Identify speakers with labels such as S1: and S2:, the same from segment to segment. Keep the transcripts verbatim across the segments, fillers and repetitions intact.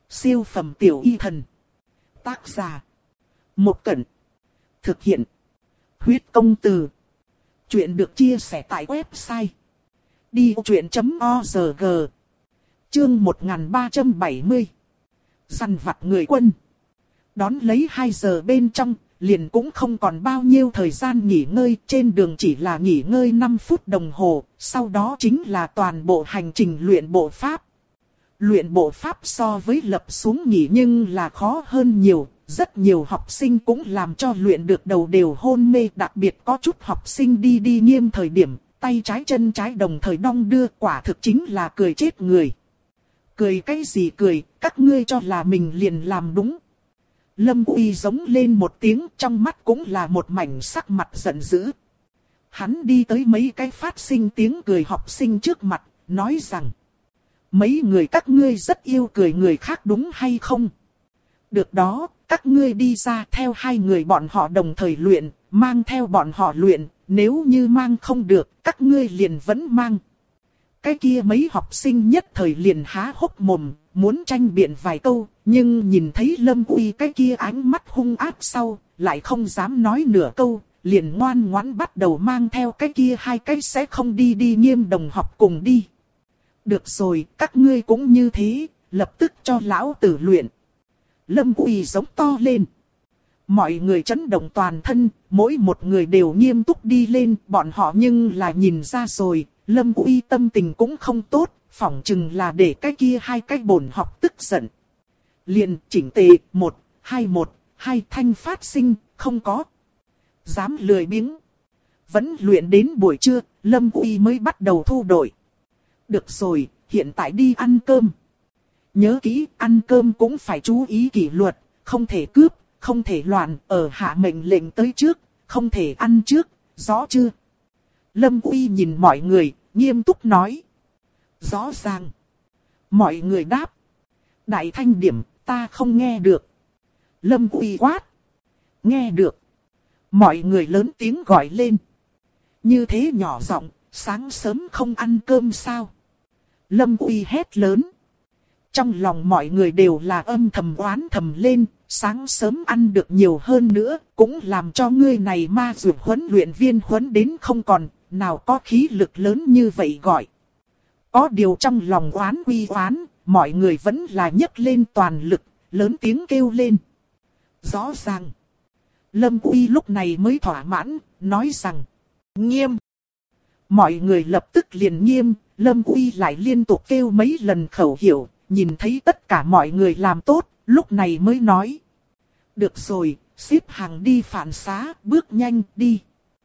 S1: Siêu phẩm tiểu y thần. Tác giả. Một Cẩn. Thực hiện. Huyết công từ. Chuyện được chia sẻ tại website đi vô chuyện chấm org. Chương một nghìn ba trăm bảy mươi. Dằn vặt người quân. Đón lấy hai giờ bên trong, liền cũng không còn bao nhiêu thời gian nghỉ ngơi, trên đường chỉ là nghỉ ngơi năm phút đồng hồ, sau đó chính là toàn bộ hành trình luyện bộ pháp. Luyện bộ pháp so với lập xuống nghỉ nhưng là khó hơn nhiều, rất nhiều học sinh cũng làm cho luyện được đầu đều hôn mê, đặc biệt có chút học sinh đi đi nghiêm thời điểm, tay trái chân trái đồng thời đong đưa, quả thực chính là cười chết người. Cười cái gì cười, các ngươi cho là mình liền làm đúng. Lâm Uy giống lên một tiếng, trong mắt cũng là một mảnh sắc mặt giận dữ. Hắn đi tới mấy cái phát sinh tiếng cười học sinh trước mặt, nói rằng: mấy người các ngươi rất yêu cười người khác đúng hay không? Được đó, các ngươi đi ra theo hai người bọn họ đồng thời luyện, mang theo bọn họ luyện, nếu như mang không được, các ngươi liền vẫn mang. Cái kia mấy học sinh nhất thời liền há hốc mồm, muốn tranh biện vài câu, nhưng nhìn thấy Lâm Uy cái kia ánh mắt hung ác sau, lại không dám nói nửa câu, liền ngoan ngoãn bắt đầu mang theo cái kia hai cái sẽ không đi đi nghiêm đồng học cùng đi. Được rồi, các ngươi cũng như thế, lập tức cho lão tử luyện. Lâm Uy giống to lên. Mọi người chấn động toàn thân, mỗi một người đều nghiêm túc đi lên, bọn họ nhưng là nhìn ra rồi, Lâm Uy tâm tình cũng không tốt, phỏng chừng là để cái kia hai cái bổn học tức giận. Liền chỉnh tề, một, hai một, hai thanh phát sinh, không có. Dám lười biếng. Vẫn luyện đến buổi trưa, Lâm Uy mới bắt đầu thu đội. Được rồi, hiện tại đi ăn cơm. Nhớ kỹ, ăn cơm cũng phải chú ý kỷ luật, không thể cướp, không thể loạn, ở hạ mệnh lệnh tới trước, không thể ăn trước, rõ chưa? Lâm Uy nhìn mọi người, nghiêm túc nói. Rõ ràng. Mọi người đáp. Đại thanh điểm, ta không nghe được. Lâm Uy quát. Nghe được. Mọi người lớn tiếng gọi lên. Như thế nhỏ giọng, sáng sớm không ăn cơm sao? Lâm Uy hét lớn. Trong lòng mọi người đều là âm thầm oán thầm lên, sáng sớm ăn được nhiều hơn nữa, cũng làm cho ngươi này ma dược huấn luyện viên huấn đến không còn, nào có khí lực lớn như vậy gọi. Có điều trong lòng oán quy oán, mọi người vẫn là nhấc lên toàn lực, lớn tiếng kêu lên. Rõ ràng. Lâm Uy lúc này mới thỏa mãn, nói rằng, nghiêm. Mọi người lập tức liền nghiêm, Lâm Uy lại liên tục kêu mấy lần khẩu hiệu, nhìn thấy tất cả mọi người làm tốt, lúc này mới nói. Được rồi, xếp hàng đi phản xá, bước nhanh đi.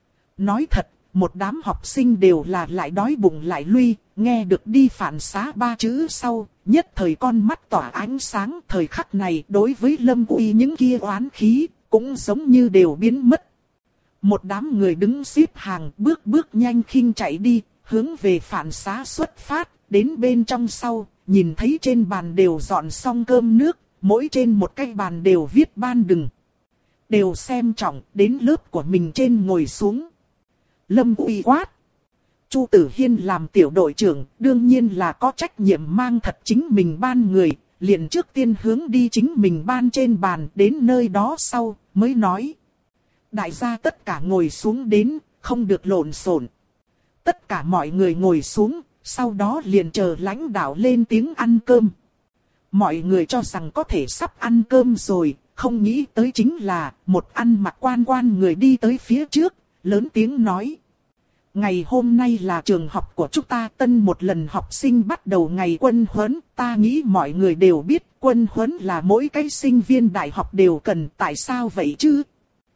S1: Nói thật, một đám học sinh đều là lại đói bụng lại lui, nghe được đi phản xá ba chữ sau, nhất thời con mắt tỏa ánh sáng, thời khắc này đối với Lâm Uy những kia oán khí, cũng giống như đều biến mất. Một đám người đứng xếp hàng bước bước nhanh khinh chạy đi, hướng về phản xá xuất phát, đến bên trong sau, nhìn thấy trên bàn đều dọn xong cơm nước, mỗi trên một cái bàn đều viết ban đừng. Đều xem trọng, đến lớp của mình trên ngồi xuống. Lâm Uy quát. Chu Tử Hiên làm tiểu đội trưởng, đương nhiên là có trách nhiệm mang thật chính mình ban người, liền trước tiên hướng đi chính mình ban trên bàn, đến nơi đó sau, mới nói. Đại gia tất cả ngồi xuống đến, không được lộn xộn. Tất cả mọi người ngồi xuống, sau đó liền chờ lãnh đạo lên tiếng ăn cơm. Mọi người cho rằng có thể sắp ăn cơm rồi, không nghĩ tới chính là một ăn mặc quan quan người đi tới phía trước, lớn tiếng nói. Ngày hôm nay là trường học của chúng ta tân một lần học sinh bắt đầu ngày quân huấn, ta nghĩ mọi người đều biết quân huấn là mỗi cái sinh viên đại học đều cần, tại sao vậy chứ?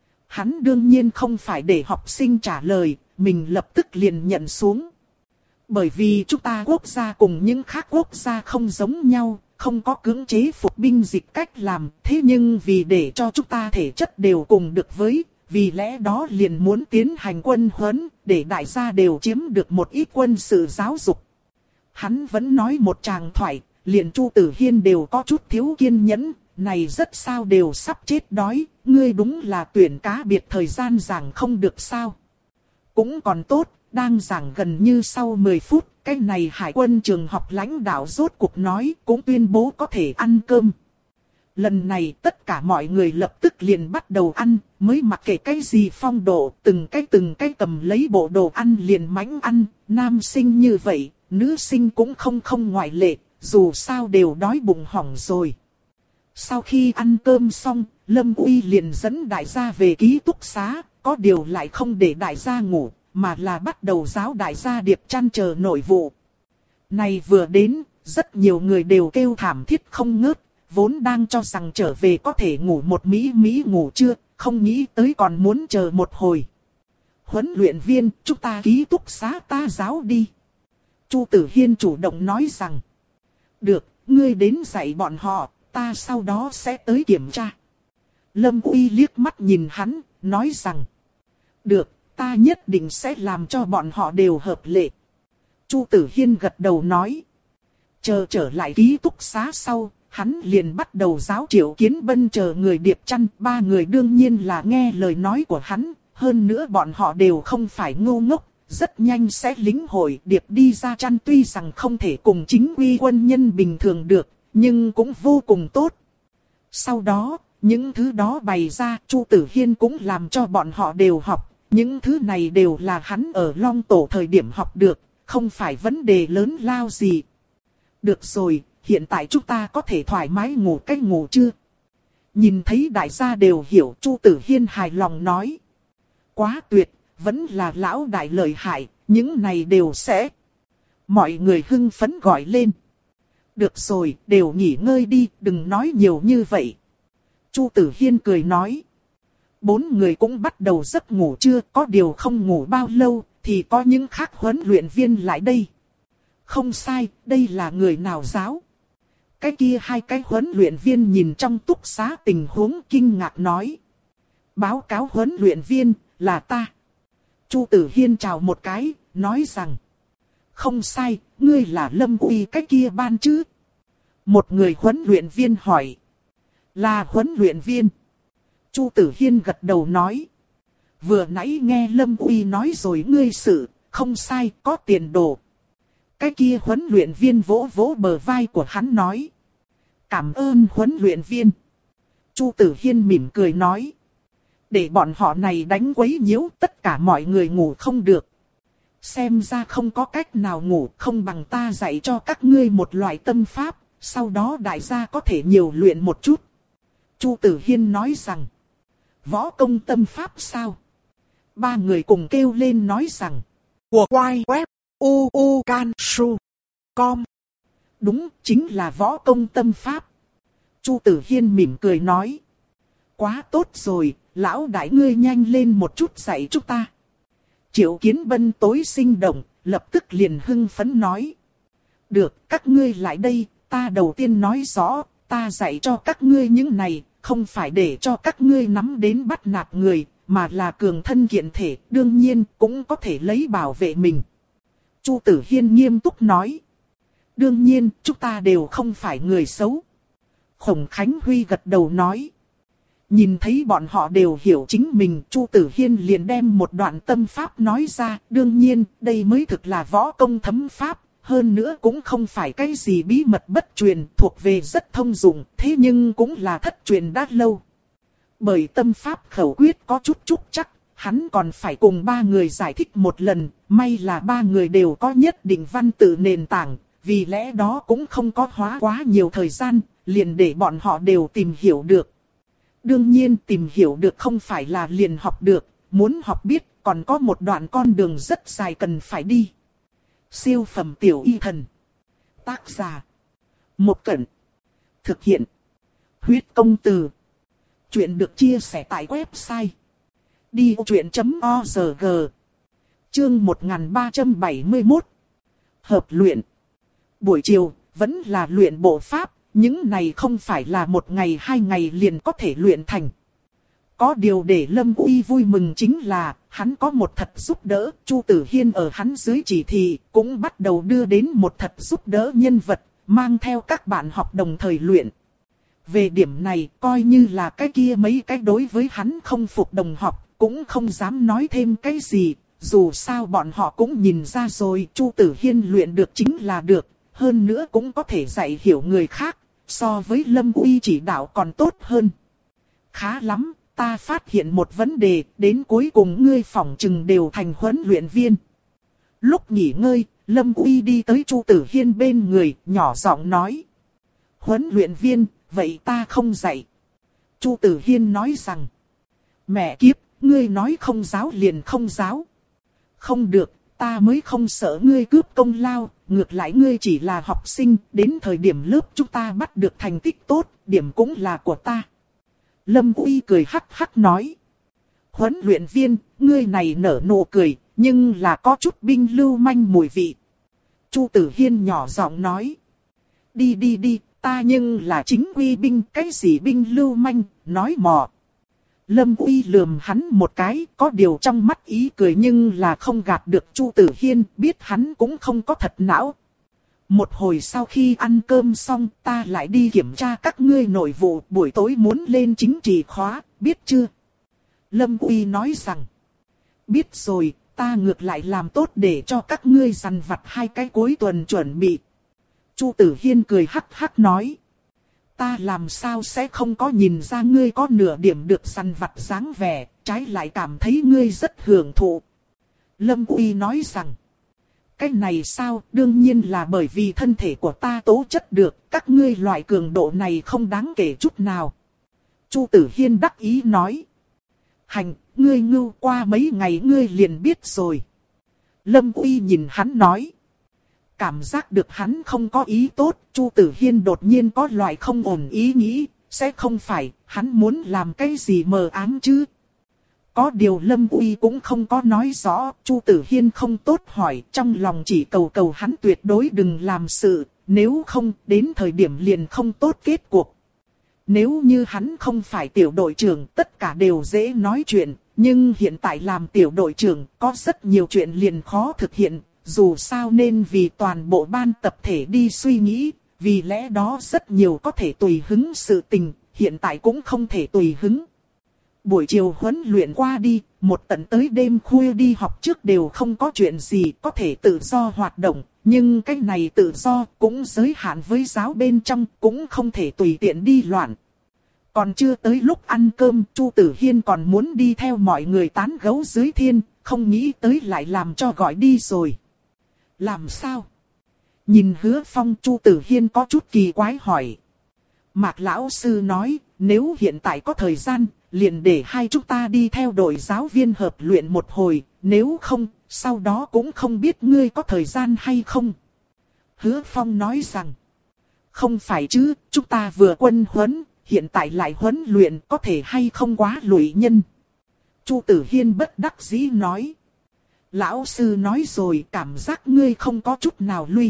S1: Hắn đương nhiên không phải để học sinh trả lời, mình lập tức liền nhận xuống. Bởi vì chúng ta quốc gia cùng những khác quốc gia không giống nhau, không có cưỡng chế phục binh dịch cách làm, thế nhưng vì để cho chúng ta thể chất đều cùng được với, vì lẽ đó liền muốn tiến hành quân huấn, để đại gia đều chiếm được một ít quân sự giáo dục. Hắn vẫn nói một tràng thoại, liền Chu Tử Hiên đều có chút thiếu kiên nhẫn, này rất sao đều sắp chết đói, ngươi đúng là tuyển cá biệt thời gian giảng không được sao. Cũng còn tốt, đang giảng gần như sau mười phút, cái này hải quân trường học lãnh đạo rốt cuộc nói cũng tuyên bố có thể ăn cơm. Lần này tất cả mọi người lập tức liền bắt đầu ăn, mới mặc kệ cái gì phong độ, từng cái từng cái cầm lấy bộ đồ ăn liền mánh ăn, nam sinh như vậy, nữ sinh cũng không không ngoại lệ, dù sao đều đói bụng hỏng rồi. Sau khi ăn cơm xong, Lâm Uy liền dẫn đại gia về ký túc xá, có điều lại không để đại gia ngủ, mà là bắt đầu giáo đại gia điệp chăn chờ nội vụ. Này vừa đến, rất nhiều người đều kêu thảm thiết không ngớt, vốn đang cho rằng trở về có thể ngủ một mỹ mỹ ngủ trưa, không nghĩ tới còn muốn chờ một hồi. Huấn luyện viên, chúng ta ký túc xá ta giáo đi. Chu Tử Hiên chủ động nói rằng, được, ngươi đến dạy bọn họ, ta sau đó sẽ tới kiểm tra. Lâm Uy liếc mắt nhìn hắn, nói rằng, được, ta nhất định sẽ làm cho bọn họ đều hợp lệ. Chu Tử Hiên gật đầu nói, chờ trở lại ký túc xá sau, hắn liền bắt đầu giáo Triệu Kiến Bân chờ người điệp chăn. Ba người đương nhiên là nghe lời nói của hắn, hơn nữa bọn họ đều không phải ngu ngốc, rất nhanh sẽ lĩnh hội điệp đi ra chăn. Tuy rằng không thể cùng chính quy quân nhân bình thường được, nhưng cũng vô cùng tốt. Sau đó, những thứ đó bày ra, Chu Tử Hiên cũng làm cho bọn họ đều học. Những thứ này đều là hắn ở Long Tổ thời điểm học được, không phải vấn đề lớn lao gì. Được rồi, hiện tại chúng ta có thể thoải mái ngủ cách ngủ chưa? Nhìn thấy đại gia đều hiểu, Chu Tử Hiên hài lòng nói. Quá tuyệt, vẫn là lão đại lợi hại, những này đều sẽ. Mọi người hưng phấn gọi lên. Được rồi, đều nghỉ ngơi đi, đừng nói nhiều như vậy. Chu Tử Hiên cười nói. Bốn người cũng bắt đầu giấc ngủ trưa, có điều không ngủ bao lâu, thì có những khác huấn luyện viên lại đây. Không sai, đây là người nào giáo? Cái kia hai cái huấn luyện viên nhìn trong túc xá tình huống kinh ngạc nói. Báo cáo huấn luyện viên, là ta. Chu Tử Hiên chào một cái, nói rằng. Không sai, ngươi là Lâm Uy cái kia ban chứ? Một người huấn luyện viên hỏi. Là huấn luyện viên. Chu Tử Hiên gật đầu nói. Vừa nãy nghe Lâm Uy nói rồi ngươi sự, không sai, có tiền đồ. Cái kia huấn luyện viên vỗ vỗ bờ vai của hắn nói. Cảm ơn huấn luyện viên. Chu Tử Hiên mỉm cười nói. Để bọn họ này đánh quấy nhiễu, tất cả mọi người ngủ không được. Xem ra không có cách nào ngủ, không bằng ta dạy cho các ngươi một loại tâm pháp, sau đó đại gia có thể nhiều luyện một chút. Chu Tử Hiên nói rằng. Võ công tâm pháp sao? Ba người cùng kêu lên nói rằng. Của quay web u u can su com. Đúng, chính là võ công tâm pháp. Chu Tử Hiên mỉm cười nói. Quá tốt rồi, lão đại ngươi nhanh lên một chút dạy chúng ta. Triệu Kiến Bân tối sinh động, lập tức liền hưng phấn nói. Được, các ngươi lại đây, ta đầu tiên nói rõ, ta dạy cho các ngươi những này, không phải để cho các ngươi nắm đến bắt nạt người, mà là cường thân kiện thể, đương nhiên cũng có thể lấy bảo vệ mình. Chu Tử Hiên nghiêm túc nói. Đương nhiên, chúng ta đều không phải người xấu. Khổng Khánh Huy gật đầu nói. Nhìn thấy bọn họ đều hiểu chính mình, Chu Tử Hiên liền đem một đoạn tâm pháp nói ra. Đương nhiên, đây mới thực là võ công thấm pháp. Hơn nữa cũng không phải cái gì bí mật bất truyền, thuộc về rất thông dụng, thế nhưng cũng là thất truyền đã lâu. Bởi tâm pháp khẩu quyết có chút trúc chắc, hắn còn phải cùng ba người giải thích một lần, may là ba người đều có nhất định văn tự nền tảng, vì lẽ đó cũng không có hóa quá nhiều thời gian, liền để bọn họ đều tìm hiểu được. Đương nhiên tìm hiểu được không phải là liền học được, muốn học biết còn có một đoạn con đường rất dài cần phải đi. Siêu phẩm tiểu y thần. Tác giả. Một Cẩn. Thực hiện. Huyết công từ. Chuyện được chia sẻ tại website. đi vô chuyện chấm org. Chương một nghìn ba trăm bảy mươi mốt. Hợp luyện. Buổi chiều, vẫn là luyện bộ pháp, những này không phải là một ngày hai ngày liền có thể luyện thành. Có điều để Lâm Uy vui mừng chính là, hắn có một thật giúp đỡ, Chu Tử Hiên ở hắn dưới chỉ thị, cũng bắt đầu đưa đến một thật giúp đỡ nhân vật, mang theo các bạn học đồng thời luyện. Về điểm này, coi như là cái kia mấy cái đối với hắn không phục đồng học, cũng không dám nói thêm cái gì, dù sao bọn họ cũng nhìn ra rồi, Chu Tử Hiên luyện được chính là được, hơn nữa cũng có thể dạy hiểu người khác, so với Lâm Uy chỉ đạo còn tốt hơn. Khá lắm, ta phát hiện một vấn đề, đến cuối cùng ngươi phỏng chừng đều thành huấn luyện viên. Lúc nghỉ ngơi, Lâm Uy đi tới Chu Tử Hiên bên người, nhỏ giọng nói. Huấn luyện viên, vậy ta không dạy. Chu Tử Hiên nói rằng. Mẹ kiếp, ngươi nói không giáo liền không giáo. Không được, ta mới không sợ ngươi cướp công lao, ngược lại ngươi chỉ là học sinh, đến thời điểm lớp chúng ta bắt được thành tích tốt, điểm cũng là của ta. Lâm Uy cười hắc hắc nói. Huấn luyện viên, ngươi này nở nụ cười, nhưng là có chút binh lưu manh mùi vị. Chu Tử Hiên nhỏ giọng nói. Đi đi đi, ta nhưng là chính quy binh, cái gì binh lưu manh, nói mò. Lâm Uy lườm hắn một cái, có điều trong mắt ý cười nhưng là không gạt được Chu Tử Hiên, biết hắn cũng không có thật não. Một hồi sau khi ăn cơm xong, ta lại đi kiểm tra các ngươi nội vụ, buổi tối muốn lên chính trị khóa, biết chưa? Lâm Uy nói rằng, biết rồi, ta ngược lại làm tốt để cho các ngươi dằn vặt hai cái cuối tuần chuẩn bị. Chu Tử Hiên cười hắc hắc nói. Ta làm sao sẽ không có nhìn ra ngươi có nửa điểm được dằn vặt dáng vẻ, trái lại cảm thấy ngươi rất hưởng thụ. Lâm Uy nói rằng, cái này sao, đương nhiên là bởi vì thân thể của ta tố chất được, các ngươi loại cường độ này không đáng kể chút nào. Chu Tử Hiên đắc ý nói. Hành, ngươi ngưu qua mấy ngày ngươi liền biết rồi. Lâm Uy nhìn hắn nói. Cảm giác được hắn không có ý tốt, Chu Tử Hiên đột nhiên có loại không ổn ý nghĩ, sẽ không phải, hắn muốn làm cái gì mờ ám chứ. Có điều Lâm Uy cũng không có nói rõ, Chu Tử Hiên không tốt hỏi, trong lòng chỉ cầu cầu hắn tuyệt đối đừng làm sự, nếu không, đến thời điểm liền không tốt kết cuộc. Nếu như hắn không phải tiểu đội trưởng, tất cả đều dễ nói chuyện, nhưng hiện tại làm tiểu đội trưởng, có rất nhiều chuyện liền khó thực hiện, dù sao nên vì toàn bộ ban tập thể đi suy nghĩ, vì lẽ đó rất nhiều có thể tùy hứng sự tình, hiện tại cũng không thể tùy hứng. Buổi chiều huấn luyện qua đi, một tận tới đêm khuya đi học trước đều không có chuyện gì có thể tự do hoạt động, nhưng cái này tự do cũng giới hạn với giáo bên trong, cũng không thể tùy tiện đi loạn. Còn chưa tới lúc ăn cơm, Chu Tử Hiên còn muốn đi theo mọi người tán gẫu dưới thiên, không nghĩ tới lại làm cho gọi đi rồi. Làm sao? Nhìn Hứa Phong, Chu Tử Hiên có chút kỳ quái hỏi. Mạc lão sư nói, nếu hiện tại có thời gian, liền để hai chúng ta đi theo đội giáo viên hợp luyện một hồi, nếu không, sau đó cũng không biết ngươi có thời gian hay không. Hứa Phong nói rằng, không phải chứ, chúng ta vừa quân huấn, hiện tại lại huấn luyện có thể hay không quá lụy nhân. Chu Tử Hiên bất đắc dĩ nói. Lão sư nói rồi, cảm giác ngươi không có chút nào lui.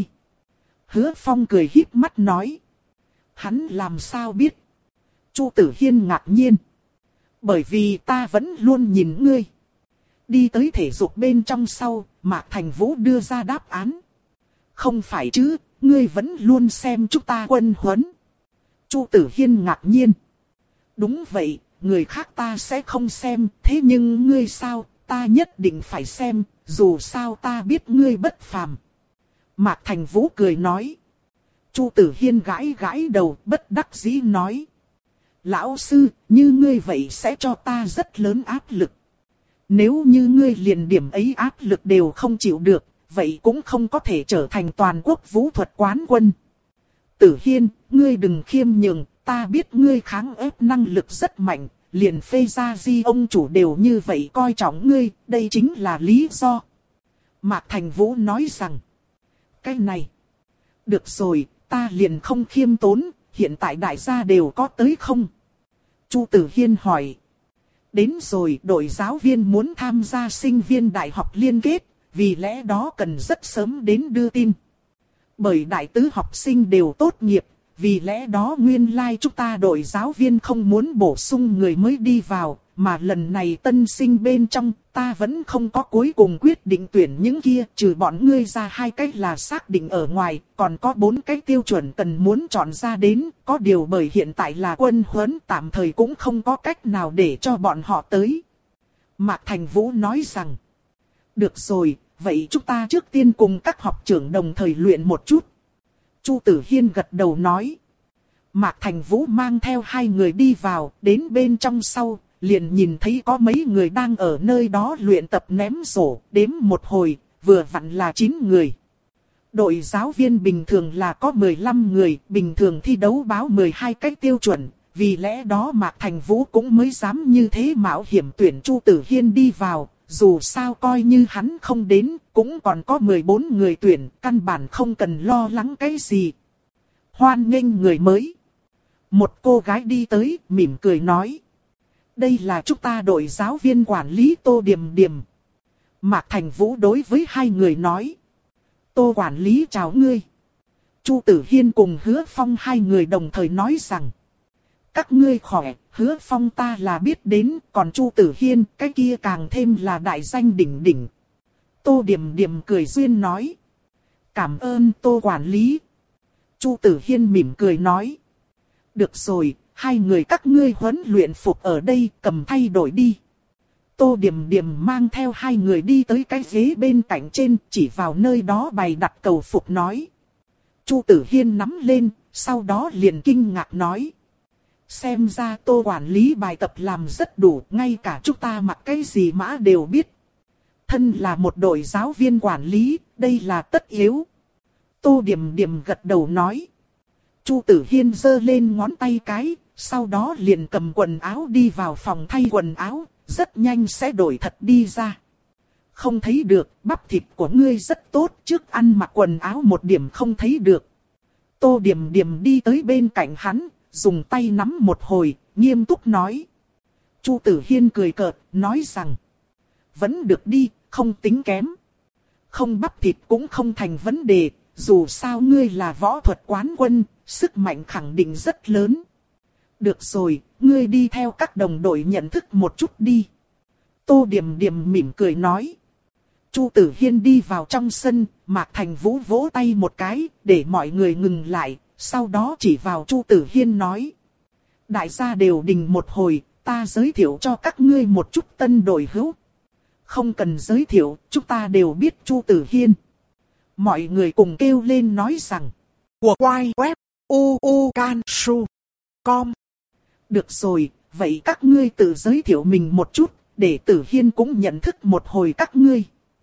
S1: Hứa Phong cười híp mắt nói. Hắn làm sao biết? Chu Tử Hiên ngạc nhiên. Bởi vì ta vẫn luôn nhìn ngươi. Đi tới thể dục bên trong sau, Mạc Thành Vũ đưa ra đáp án. Không phải chứ, ngươi vẫn luôn xem chúng ta quân huấn. Chu Tử Hiên ngạc nhiên. Đúng vậy, người khác ta sẽ không xem, thế nhưng ngươi sao, ta nhất định phải xem, dù sao ta biết ngươi bất phàm. Mạc Thành Vũ cười nói. Chu Tử Hiên gãi gãi đầu, bất đắc dĩ nói. Lão sư, như ngươi vậy sẽ cho ta rất lớn áp lực. Nếu như ngươi liền điểm ấy áp lực đều không chịu được, vậy cũng không có thể trở thành toàn quốc vũ thuật quán quân. Tử Hiên, ngươi đừng khiêm nhường, ta biết ngươi kháng ép năng lực rất mạnh, liền Phê Gia Di ông chủ đều như vậy coi trọng ngươi, đây chính là lý do. Mạc Thành Vũ nói rằng, cái này, được rồi, ta liền không khiêm tốn, hiện tại đại gia đều có tới không? Chu Tử Hiên hỏi. Đến rồi, đội giáo viên muốn tham gia sinh viên đại học liên kết, vì lẽ đó cần rất sớm đến đưa tin. Bởi đại tứ học sinh đều tốt nghiệp, vì lẽ đó nguyên lai like chúng ta đội giáo viên không muốn bổ sung người mới đi vào, mà lần này tân sinh bên trong, ta vẫn không có cuối cùng quyết định tuyển những kia, trừ bọn ngươi ra hai cách là xác định ở ngoài, còn có bốn cái tiêu chuẩn cần muốn chọn ra đến, có điều bởi hiện tại là quân huấn tạm thời cũng không có cách nào để cho bọn họ tới. Mạc Thành Vũ nói rằng, Được rồi, vậy chúng ta trước tiên cùng các học trưởng đồng thời luyện một chút. Chu Tử Hiên gật đầu nói. Mạc Thành Vũ mang theo hai người đi vào, đến bên trong sau, liền nhìn thấy có mấy người đang ở nơi đó luyện tập ném rổ, đếm một hồi, vừa vặn là chín người. Đội giáo viên bình thường là có mười lăm người, bình thường thi đấu báo mười hai cách tiêu chuẩn, vì lẽ đó Mạc Thành Vũ cũng mới dám như thế mạo hiểm tuyển Chu Tử Hiên đi vào, dù sao coi như hắn không đến, cũng còn có mười bốn người tuyển, căn bản không cần lo lắng cái gì. Hoan nghênh người mới. Một cô gái đi tới, mỉm cười nói. Đây là chúng ta đội giáo viên quản lý Tô Điềm Điềm. Mạc Thành Vũ đối với hai người nói. Tô quản lý chào ngươi. Chu Tử Hiên cùng Hứa Phong hai người đồng thời nói rằng. Các ngươi khỏe, Hứa Phong ta là biết đến, còn Chu Tử Hiên cái kia càng thêm là đại danh đỉnh đỉnh. Tô Điềm Điềm cười duyên nói. Cảm ơn Tô quản lý. Chu Tử Hiên mỉm cười nói. Được rồi, hai người các ngươi huấn luyện phục ở đây cầm thay đổi đi. Tô Điềm Điềm mang theo hai người đi tới cái ghế bên cạnh trên, chỉ vào nơi đó bày đặt cầu phục nói. Chu Tử Hiên nắm lên, sau đó liền kinh ngạc nói. Xem ra Tô quản lý bài tập làm rất đủ, ngay cả chúng ta mặc cái gì mã đều biết. Thân là một đội giáo viên quản lý, đây là tất yếu. Tô Điềm Điềm gật đầu nói. Chu Tử Hiên giơ lên ngón tay cái, sau đó liền cầm quần áo đi vào phòng thay quần áo, rất nhanh sẽ đổi thật đi ra. Không thấy được, bắp thịt của ngươi rất tốt, trước ăn mặc quần áo một điểm không thấy được. Tô Điềm Điềm đi tới bên cạnh hắn, dùng tay nắm một hồi, nghiêm túc nói. Chu Tử Hiên cười cợt, nói rằng. Vẫn được đi, không tính kém. Không bắp thịt cũng không thành vấn đề, dù sao ngươi là võ thuật quán quân, sức mạnh khẳng định rất lớn. Được rồi, ngươi đi theo các đồng đội nhận thức một chút đi. Tô Điềm Điềm mỉm cười nói. Chu Tử Hiên đi vào trong sân, Mạc Thành Vũ vỗ tay một cái, để mọi người ngừng lại, sau đó chỉ vào Chu Tử Hiên nói. Đại gia đều đình một hồi, ta giới thiệu cho các ngươi một chút tân đội hữu. Không cần giới thiệu, chúng ta đều biết Chu Tử Hiên. Mọi người cùng kêu lên nói rằng. Của quay web u u can su com. Được rồi, vậy các ngươi tự giới thiệu mình một chút, để Tử Hiên cũng nhận thức một hồi các ngươi.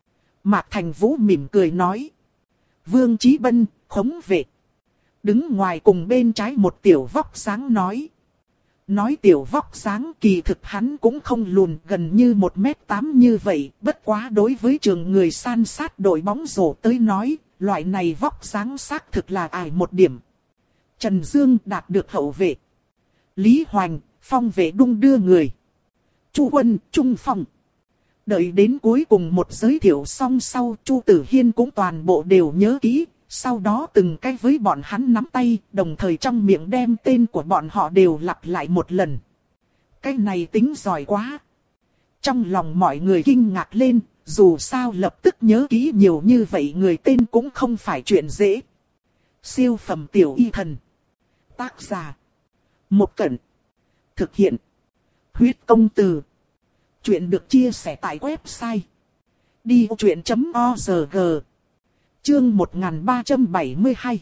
S1: Mạc Thành Vũ mỉm cười nói. Vương Chí Bân, khống vệ. Đứng ngoài cùng bên trái một tiểu vóc dáng nói. Nói tiểu vóc dáng kỳ thực hắn cũng không lùn, gần như một mét tám như vậy, bất quá đối với trường người san sát đội bóng rổ tới nói, loại này vóc dáng xác thực là ải một điểm. Trần Dương đạt được hậu vệ. Lý Hoành, phong vệ đung đưa người. Chu Quân, trung phong. Đợi đến cuối cùng một giới thiệu xong sau, Chu Tử Hiên cũng toàn bộ đều nhớ kỹ, sau đó từng cái với bọn hắn nắm tay, đồng thời trong miệng đem tên của bọn họ đều lặp lại một lần. Cái này tính giỏi quá. Trong lòng mọi người kinh ngạc lên, dù sao lập tức nhớ kỹ nhiều như vậy người tên cũng không phải chuyện dễ. Siêu phẩm tiểu y thần. Tác giả. Một Cẩn. Thực hiện. Huyết công từ. Chuyện được chia sẻ tại website. đi ô chuyện chấm org. Chương một nghìn ba trăm bảy mươi hai.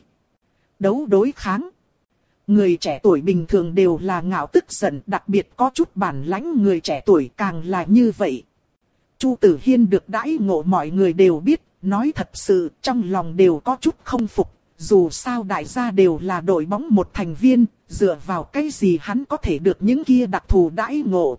S1: Đấu đối kháng. Người trẻ tuổi bình thường đều là ngạo tức giận, đặc biệt có chút bản lãnh người trẻ tuổi càng là như vậy. Chu Tử Hiên được đãi ngộ mọi người đều biết, nói thật sự trong lòng đều có chút không phục. Dù sao đại gia đều là đội bóng một thành viên, dựa vào cái gì hắn có thể được những kia đặc thù đãi ngộ.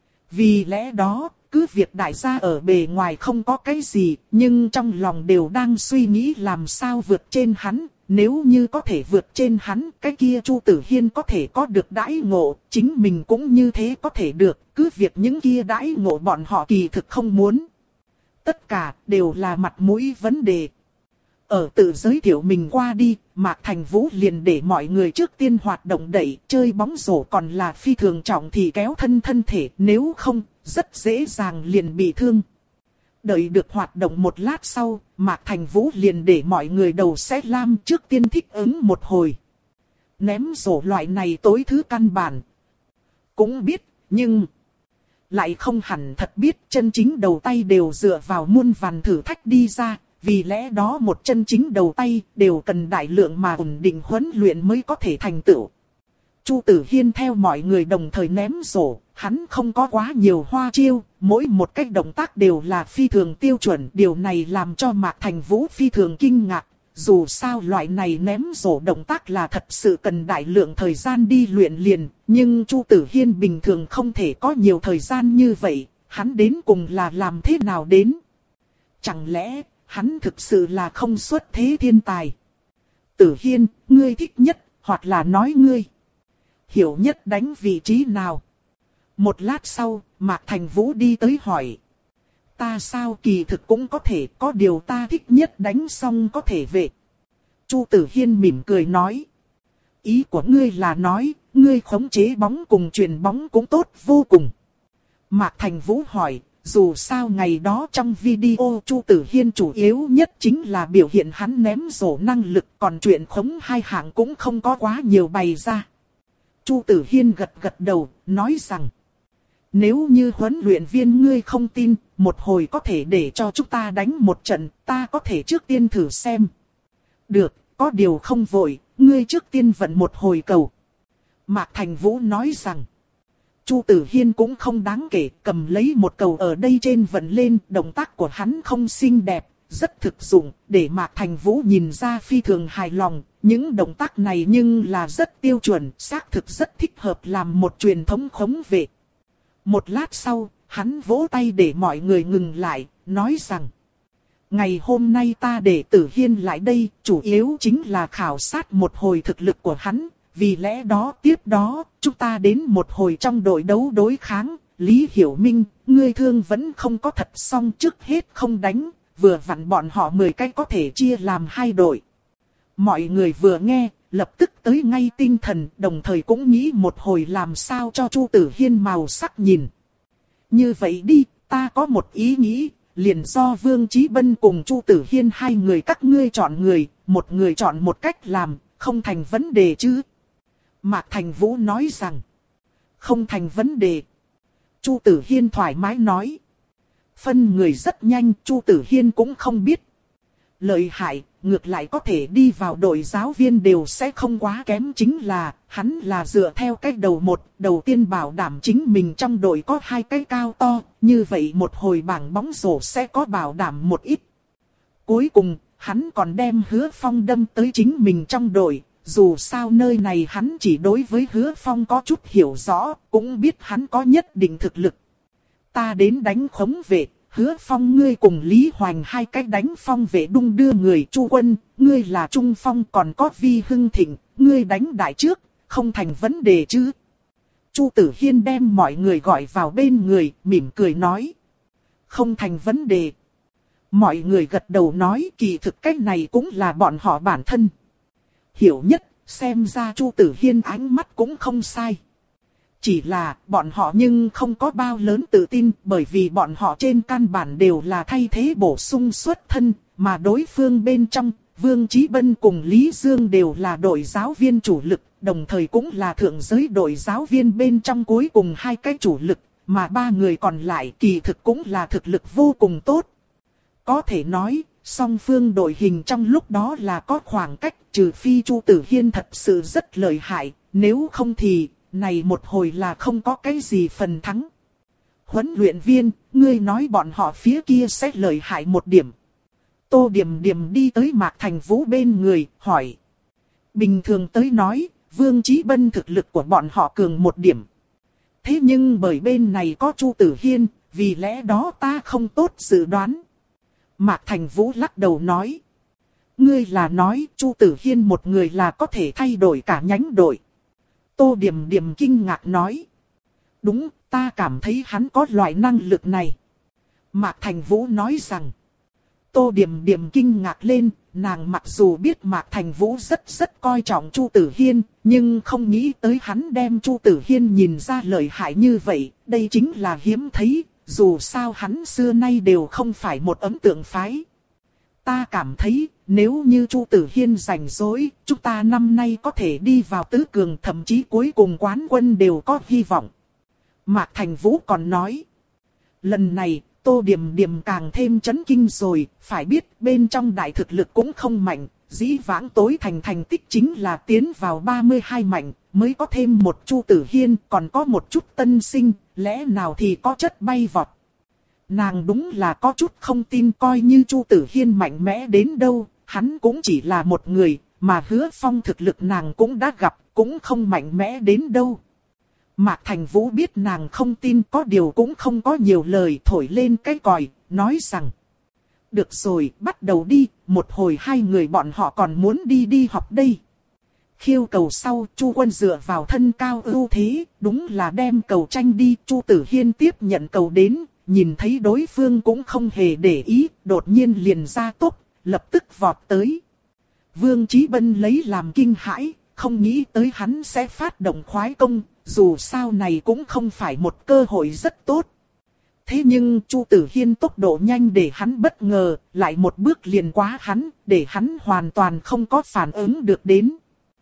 S1: Vì lẽ đó, cứ việc đại gia ở bề ngoài không có cái gì, nhưng trong lòng đều đang suy nghĩ làm sao vượt trên hắn. Nếu như có thể vượt trên hắn, cái kia Chu Tử Hiên có thể có được đãi ngộ, chính mình cũng như thế có thể được, cứ việc những kia đãi ngộ bọn họ kỳ thực không muốn. Tất cả đều là mặt mũi vấn đề. Ở tự giới thiệu mình qua đi, Mạc Thành Vũ liền để mọi người trước tiên hoạt động đẩy, chơi bóng rổ còn là phi thường trọng thì kéo thân thân thể, nếu không, rất dễ dàng liền bị thương. Đợi được hoạt động một lát sau, Mạc Thành Vũ liền để mọi người đầu xe lam trước tiên thích ứng một hồi. Ném rổ loại này tối thứ căn bản. Cũng biết, nhưng lại không hẳn thật biết chân chính đầu tay đều dựa vào muôn vàn thử thách đi ra, vì lẽ đó một chân chính đầu tay đều cần đại lượng mà ổn định huấn luyện mới có thể thành tựu. Chu Tử Hiên theo mọi người đồng thời ném rổ, hắn không có quá nhiều hoa chiêu, mỗi một cách động tác đều là phi thường tiêu chuẩn. Điều này làm cho Mạc Thành Vũ phi thường kinh ngạc, dù sao loại này ném rổ động tác là thật sự cần đại lượng thời gian đi luyện liền, nhưng Chu Tử Hiên bình thường không thể có nhiều thời gian như vậy, hắn đến cùng là làm thế nào đến? Chẳng lẽ hắn thực sự là không xuất thế thiên tài? Tử Hiên, ngươi thích nhất, hoặc là nói ngươi hiểu nhất đánh vị trí nào? Một lát sau, Mạc Thành Vũ đi tới hỏi. Ta sao kỳ thực cũng có thể, có điều ta thích nhất đánh xong có thể về. Chu Tử Hiên mỉm cười nói. Ý của ngươi là nói, ngươi khống chế bóng cùng chuyền bóng cũng tốt vô cùng. Mạc Thành Vũ hỏi, dù sao ngày đó trong video Chu Tử Hiên chủ yếu nhất chính là biểu hiện hắn ném rổ năng lực, còn chuyện khống hai hạng cũng không có quá nhiều bày ra. Chu Tử Hiên gật gật đầu, nói rằng. Nếu như huấn luyện viên ngươi không tin, một hồi có thể để cho chúng ta đánh một trận, ta có thể trước tiên thử xem. Được, có điều không vội, ngươi trước tiên vận một hồi cầu. Mạc Thành Vũ nói rằng. Chu Tử Hiên cũng không đáng kể, cầm lấy một cầu ở đây trên vận lên, động tác của hắn không xinh đẹp, rất thực dụng, để Mạc Thành Vũ nhìn ra phi thường hài lòng. Những động tác này nhưng là rất tiêu chuẩn, xác thực rất thích hợp làm một truyền thống khống vệ. Một lát sau, hắn vỗ tay để mọi người ngừng lại, nói rằng. Ngày hôm nay ta để Tử Hiên lại đây, chủ yếu chính là khảo sát một hồi thực lực của hắn. Vì lẽ đó tiếp đó, chúng ta đến một hồi trong đội đấu đối kháng. Lý Hiểu Minh, ngươi thương vẫn không có thật xong, trước hết không đánh, vừa vặn bọn họ mười cái có thể chia làm hai đội. Mọi người vừa nghe, lập tức tới ngay tinh thần, đồng thời cũng nghĩ một hồi làm sao cho Chu Tử Hiên màu sắc nhìn. Như vậy đi, ta có một ý nghĩ, liền do Vương Chí Bân cùng Chu Tử Hiên hai người các ngươi chọn người, một người chọn một cách làm, không thành vấn đề chứ. Mạc Thành Vũ nói rằng, không thành vấn đề. Chu Tử Hiên thoải mái nói. Phân người rất nhanh, Chu Tử Hiên cũng không biết. Lợi hại, ngược lại có thể đi vào đội giáo viên đều sẽ không quá kém, chính là, hắn là dựa theo cách đầu một, đầu tiên bảo đảm chính mình trong đội có hai cái cao to, như vậy một hồi bảng bóng rổ sẽ có bảo đảm một ít. Cuối cùng, hắn còn đem Hứa Phong đâm tới chính mình trong đội, dù sao nơi này hắn chỉ đối với Hứa Phong có chút hiểu rõ, cũng biết hắn có nhất định thực lực. Ta đến đánh khống vệ. Hứa Phong ngươi cùng Lý Hoành hai cách đánh phong vệ đung đưa người. Chu Quân, ngươi là trung phong, còn có Vi Hưng Thịnh, ngươi đánh đại trước, không thành vấn đề chứ. Chu Tử Hiên đem mọi người gọi vào bên người, mỉm cười nói. Không thành vấn đề. Mọi người gật đầu nói kỳ thực cách này cũng là bọn họ bản thân. Hiểu nhất, xem ra Chu Tử Hiên ánh mắt cũng không sai. Chỉ là bọn họ nhưng không có bao lớn tự tin, bởi vì bọn họ trên căn bản đều là thay thế bổ sung xuất thân, mà đối phương bên trong, Vương Chí Bân cùng Lý Dương đều là đội giáo viên chủ lực, đồng thời cũng là thượng giới đội giáo viên bên trong cuối cùng hai cái chủ lực, mà ba người còn lại kỳ thực cũng là thực lực vô cùng tốt. Có thể nói, song phương đội hình trong lúc đó là có khoảng cách, trừ phi Chu Tử Hiên thật sự rất lợi hại, nếu không thì này một hồi là không có cái gì phần thắng. Huấn luyện viên, ngươi nói bọn họ phía kia sẽ lợi hại một điểm. Tô Điềm Điềm đi tới Mạc Thành Vũ bên người, hỏi. Bình thường tới nói, Vương Chí Bân thực lực của bọn họ cường một điểm. Thế nhưng bởi bên này có Chu Tử Hiên, vì lẽ đó ta không tốt dự đoán. Mạc Thành Vũ lắc đầu nói. Ngươi là nói Chu Tử Hiên một người là có thể thay đổi cả nhánh đội. Tô Điềm Điềm kinh ngạc nói. Đúng, ta cảm thấy hắn có loại năng lực này. Mạc Thành Vũ nói rằng. Tô Điềm Điềm kinh ngạc lên, nàng mặc dù biết Mạc Thành Vũ rất rất coi trọng Chu Tử Hiên, nhưng không nghĩ tới hắn đem Chu Tử Hiên nhìn ra lợi hại như vậy, đây chính là hiếm thấy, dù sao hắn xưa nay đều không phải một ấn tượng phái. Ta cảm thấy, nếu như Chu Tử Hiên rảnh rỗi, chúng ta năm nay có thể đi vào tứ cường, thậm chí cuối cùng quán quân đều có hy vọng. Mạc Thành Vũ còn nói. Lần này, Tô Điềm Điềm càng thêm chấn kinh rồi, phải biết bên trong đại thực lực cũng không mạnh, dĩ vãng tối thành thành tích chính là tiến vào ba mươi hai mạnh, mới có thêm một Chu Tử Hiên, còn có một chút tân sinh, lẽ nào thì có chất bay vọt. Nàng đúng là có chút không tin, coi như Chu Tử Hiên mạnh mẽ đến đâu, hắn cũng chỉ là một người, mà Hứa Phong thực lực nàng cũng đã gặp, cũng không mạnh mẽ đến đâu. Mạc Thành Vũ biết nàng không tin, có điều cũng không có nhiều lời, thổi lên cái còi, nói rằng. Được rồi, bắt đầu đi, một hồi hai người bọn họ còn muốn đi đi học đây. Khiêu cầu sau, Chu Quân dựa vào thân cao ưu thế, đúng là đem cầu tranh đi. Chu Tử Hiên tiếp nhận cầu đến, nhìn thấy đối phương cũng không hề để ý, đột nhiên liền ra tốc, lập tức vọt tới. Vương Chí Bân lấy làm kinh hãi, không nghĩ tới hắn sẽ phát động khoái công, dù sao này cũng không phải một cơ hội rất tốt. Thế nhưng Chu Tử Hiên tốc độ nhanh để hắn bất ngờ, lại một bước liền quá hắn, để hắn hoàn toàn không có phản ứng được đến.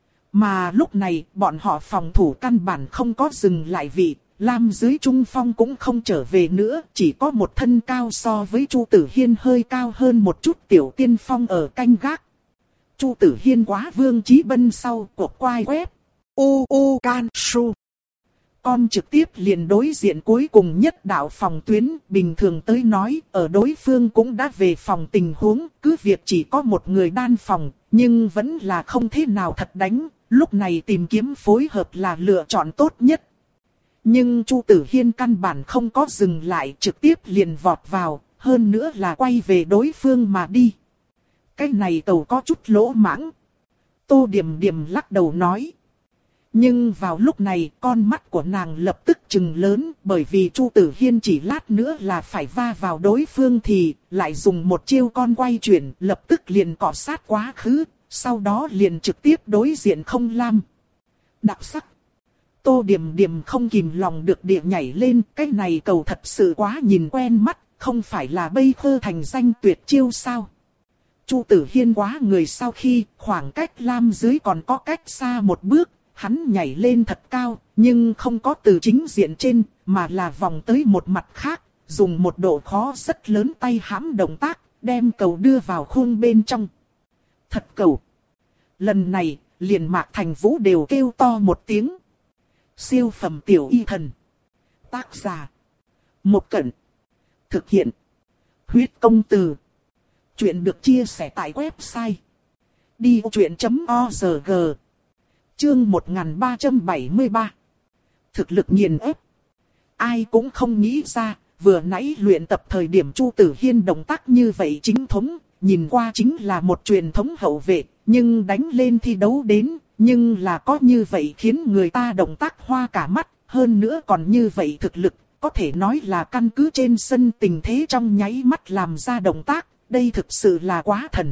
S1: Mà lúc này, bọn họ phòng thủ căn bản không có dừng lại vị, Lam dưới trung phong cũng không trở về nữa, chỉ có một thân cao so với Chu Tử Hiên hơi cao hơn một chút tiểu tiên phong ở canh gác. Chu Tử Hiên quá Vương Chí Bân sau, cuộc quay web. U U Can Su. Con trực tiếp liền đối diện cuối cùng nhất đạo phòng tuyến, bình thường tới nói, ở đối phương cũng đã về phòng tình huống, cứ việc chỉ có một người đan phòng, nhưng vẫn là không thế nào thật đánh, lúc này tìm kiếm phối hợp là lựa chọn tốt nhất. Nhưng Chu Tử Hiên căn bản không có dừng lại, trực tiếp liền vọt vào, hơn nữa là quay về đối phương mà đi. Cái này tàu có chút lỗ mãng. Tô Điềm Điềm lắc đầu nói. Nhưng vào lúc này con mắt của nàng lập tức trừng lớn, bởi vì Chu Tử Hiên chỉ lát nữa là phải va vào đối phương thì lại dùng một chiêu con quay chuyển, lập tức liền cọ sát quá khứ, sau đó liền trực tiếp đối diện không lam. Đặc sắc. Tô Điềm Điềm không kìm lòng được địa nhảy lên, cái này cầu thật sự quá nhìn quen mắt, không phải là bây khơ thành danh tuyệt chiêu sao. Chu Tử Hiên quá người sau khi khoảng cách lam dưới còn có cách xa một bước, hắn nhảy lên thật cao, nhưng không có từ chính diện trên, mà là vòng tới một mặt khác, dùng một độ khó rất lớn tay hãm động tác, đem cầu đưa vào khung bên trong. Thật cầu. Lần này, liền Mạc Thành Vũ đều kêu to một tiếng. Siêu phẩm tiểu y thần. Tác giả. Một Cẩn. Thực hiện. Huyết công từ. Chuyện được chia sẻ tại website. đi ô chuyện chấm org. Chương một nghìn ba trăm bảy mươi ba. Thực lực nghiền ép. Ai cũng không nghĩ ra, vừa nãy luyện tập thời điểm Chu Tử Hiên động tác như vậy chính thống, nhìn qua chính là một truyền thống hậu vệ, nhưng đánh lên thi đấu đến, nhưng là có như vậy khiến người ta động tác hoa cả mắt, hơn nữa còn như vậy thực lực, có thể nói là căn cứ trên sân tình thế trong nháy mắt làm ra động tác, đây thực sự là quá thần.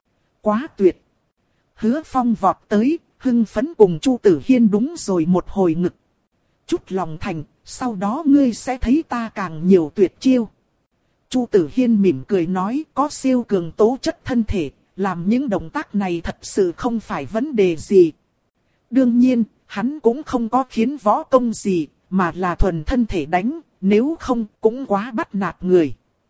S1: Quá tuyệt. Hứa Phong vọt tới, hưng phấn cùng Chu Tử Hiên đúng rồi một hồi ngực. Chút lòng thành, sau đó ngươi sẽ thấy ta càng nhiều tuyệt chiêu. Chu Tử Hiên mỉm cười nói, có siêu cường tố chất thân thể, làm những động tác này thật sự không phải vấn đề gì. Đương nhiên, hắn cũng không có khiến võ công gì, mà là thuần thân thể đánh, nếu không cũng quá bắt nạt người.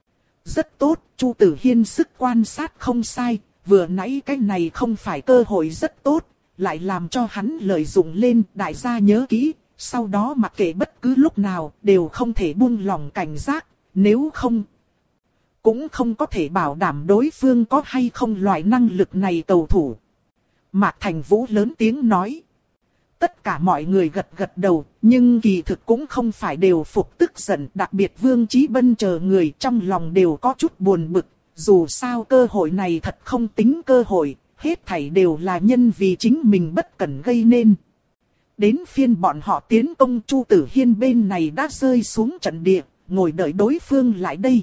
S1: Rất tốt, Chu Tử Hiên sức quan sát không sai, vừa nãy cái này không phải cơ hội rất tốt, lại làm cho hắn lợi dụng lên, đại gia nhớ kỹ, sau đó mặc kệ bất cứ lúc nào đều không thể buông lỏng cảnh giác, nếu không cũng không có thể bảo đảm đối phương có hay không loại năng lực này cầu thủ. Mạc Thành Vũ lớn tiếng nói. Tất cả mọi người gật gật đầu, nhưng kỳ thực cũng không phải đều phục tức giận, đặc biệt Vương Chí Bân chờ người trong lòng đều có chút buồn bực, dù sao cơ hội này thật không tính cơ hội, hết thảy đều là nhân vì chính mình bất cẩn gây nên. Đến phiên bọn họ tiến công, Chu Tử Hiên bên này đã rơi xuống trận địa, ngồi đợi đối phương lại đây.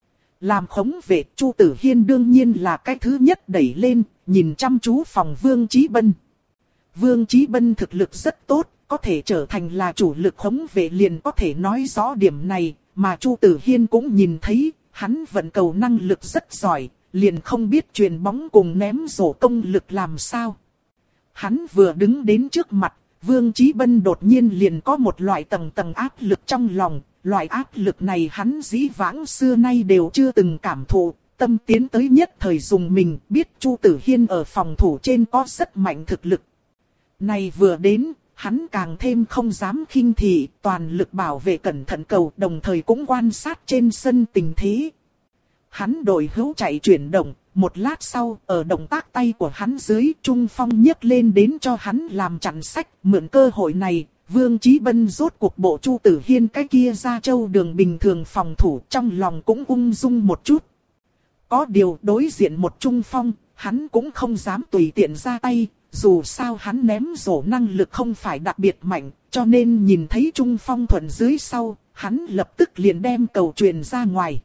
S1: Làm khống vệ, Chu Tử Hiên đương nhiên là cái thứ nhất đẩy lên, nhìn chăm chú phòng Vương Chí Bân. Vương Chí Bân thực lực rất tốt, có thể trở thành là chủ lực khống vệ liền có thể nói rõ điểm này, mà Chu Tử Hiên cũng nhìn thấy, hắn vận cầu năng lực rất giỏi, liền không biết chuyền bóng cùng ném rổ công lực làm sao. Hắn vừa đứng đến trước mặt, Vương Chí Bân đột nhiên liền có một loại tầng tầng áp lực trong lòng, loại áp lực này hắn dĩ vãng xưa nay đều chưa từng cảm thụ, tâm tiến tới nhất thời dùng mình biết Chu Tử Hiên ở phòng thủ trên có rất mạnh thực lực. Này vừa đến, hắn càng thêm không dám khinh thị, toàn lực bảo vệ cẩn thận cầu, đồng thời cũng quan sát trên sân tình thế. Hắn đội hữu chạy chuyển động, một lát sau, ở động tác tay của hắn dưới, Trung Phong nhấc lên đến cho hắn làm chặn sách, mượn cơ hội này, Vương Chí Bân rốt cuộc bộ Chu Tử Hiên cái kia ra châu đường bình thường phòng thủ, trong lòng cũng ung dung một chút. Có điều đối diện một Trung Phong, hắn cũng không dám tùy tiện ra tay, dù sao hắn ném rổ năng lực không phải đặc biệt mạnh, cho nên nhìn thấy Trung Phong thuận dưới sau, hắn lập tức liền đem cầu truyền ra ngoài.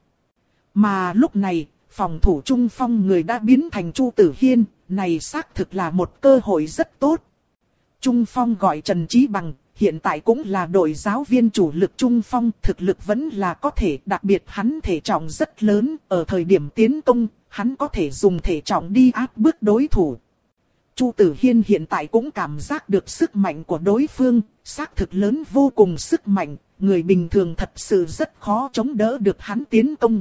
S1: Mà lúc này, phòng thủ Trung Phong người đã biến thành Chu Tử Hiên, này xác thực là một cơ hội rất tốt. Trung Phong gọi Trần Chí Bằng, hiện tại cũng là đội giáo viên chủ lực Trung Phong, thực lực vẫn là có thể, đặc biệt hắn thể trọng rất lớn, ở thời điểm tiến công, hắn có thể dùng thể trọng đi áp bức đối thủ. Chu Tử Hiên hiện tại cũng cảm giác được sức mạnh của đối phương, xác thực lớn vô cùng sức mạnh, người bình thường thật sự rất khó chống đỡ được hắn tiến công.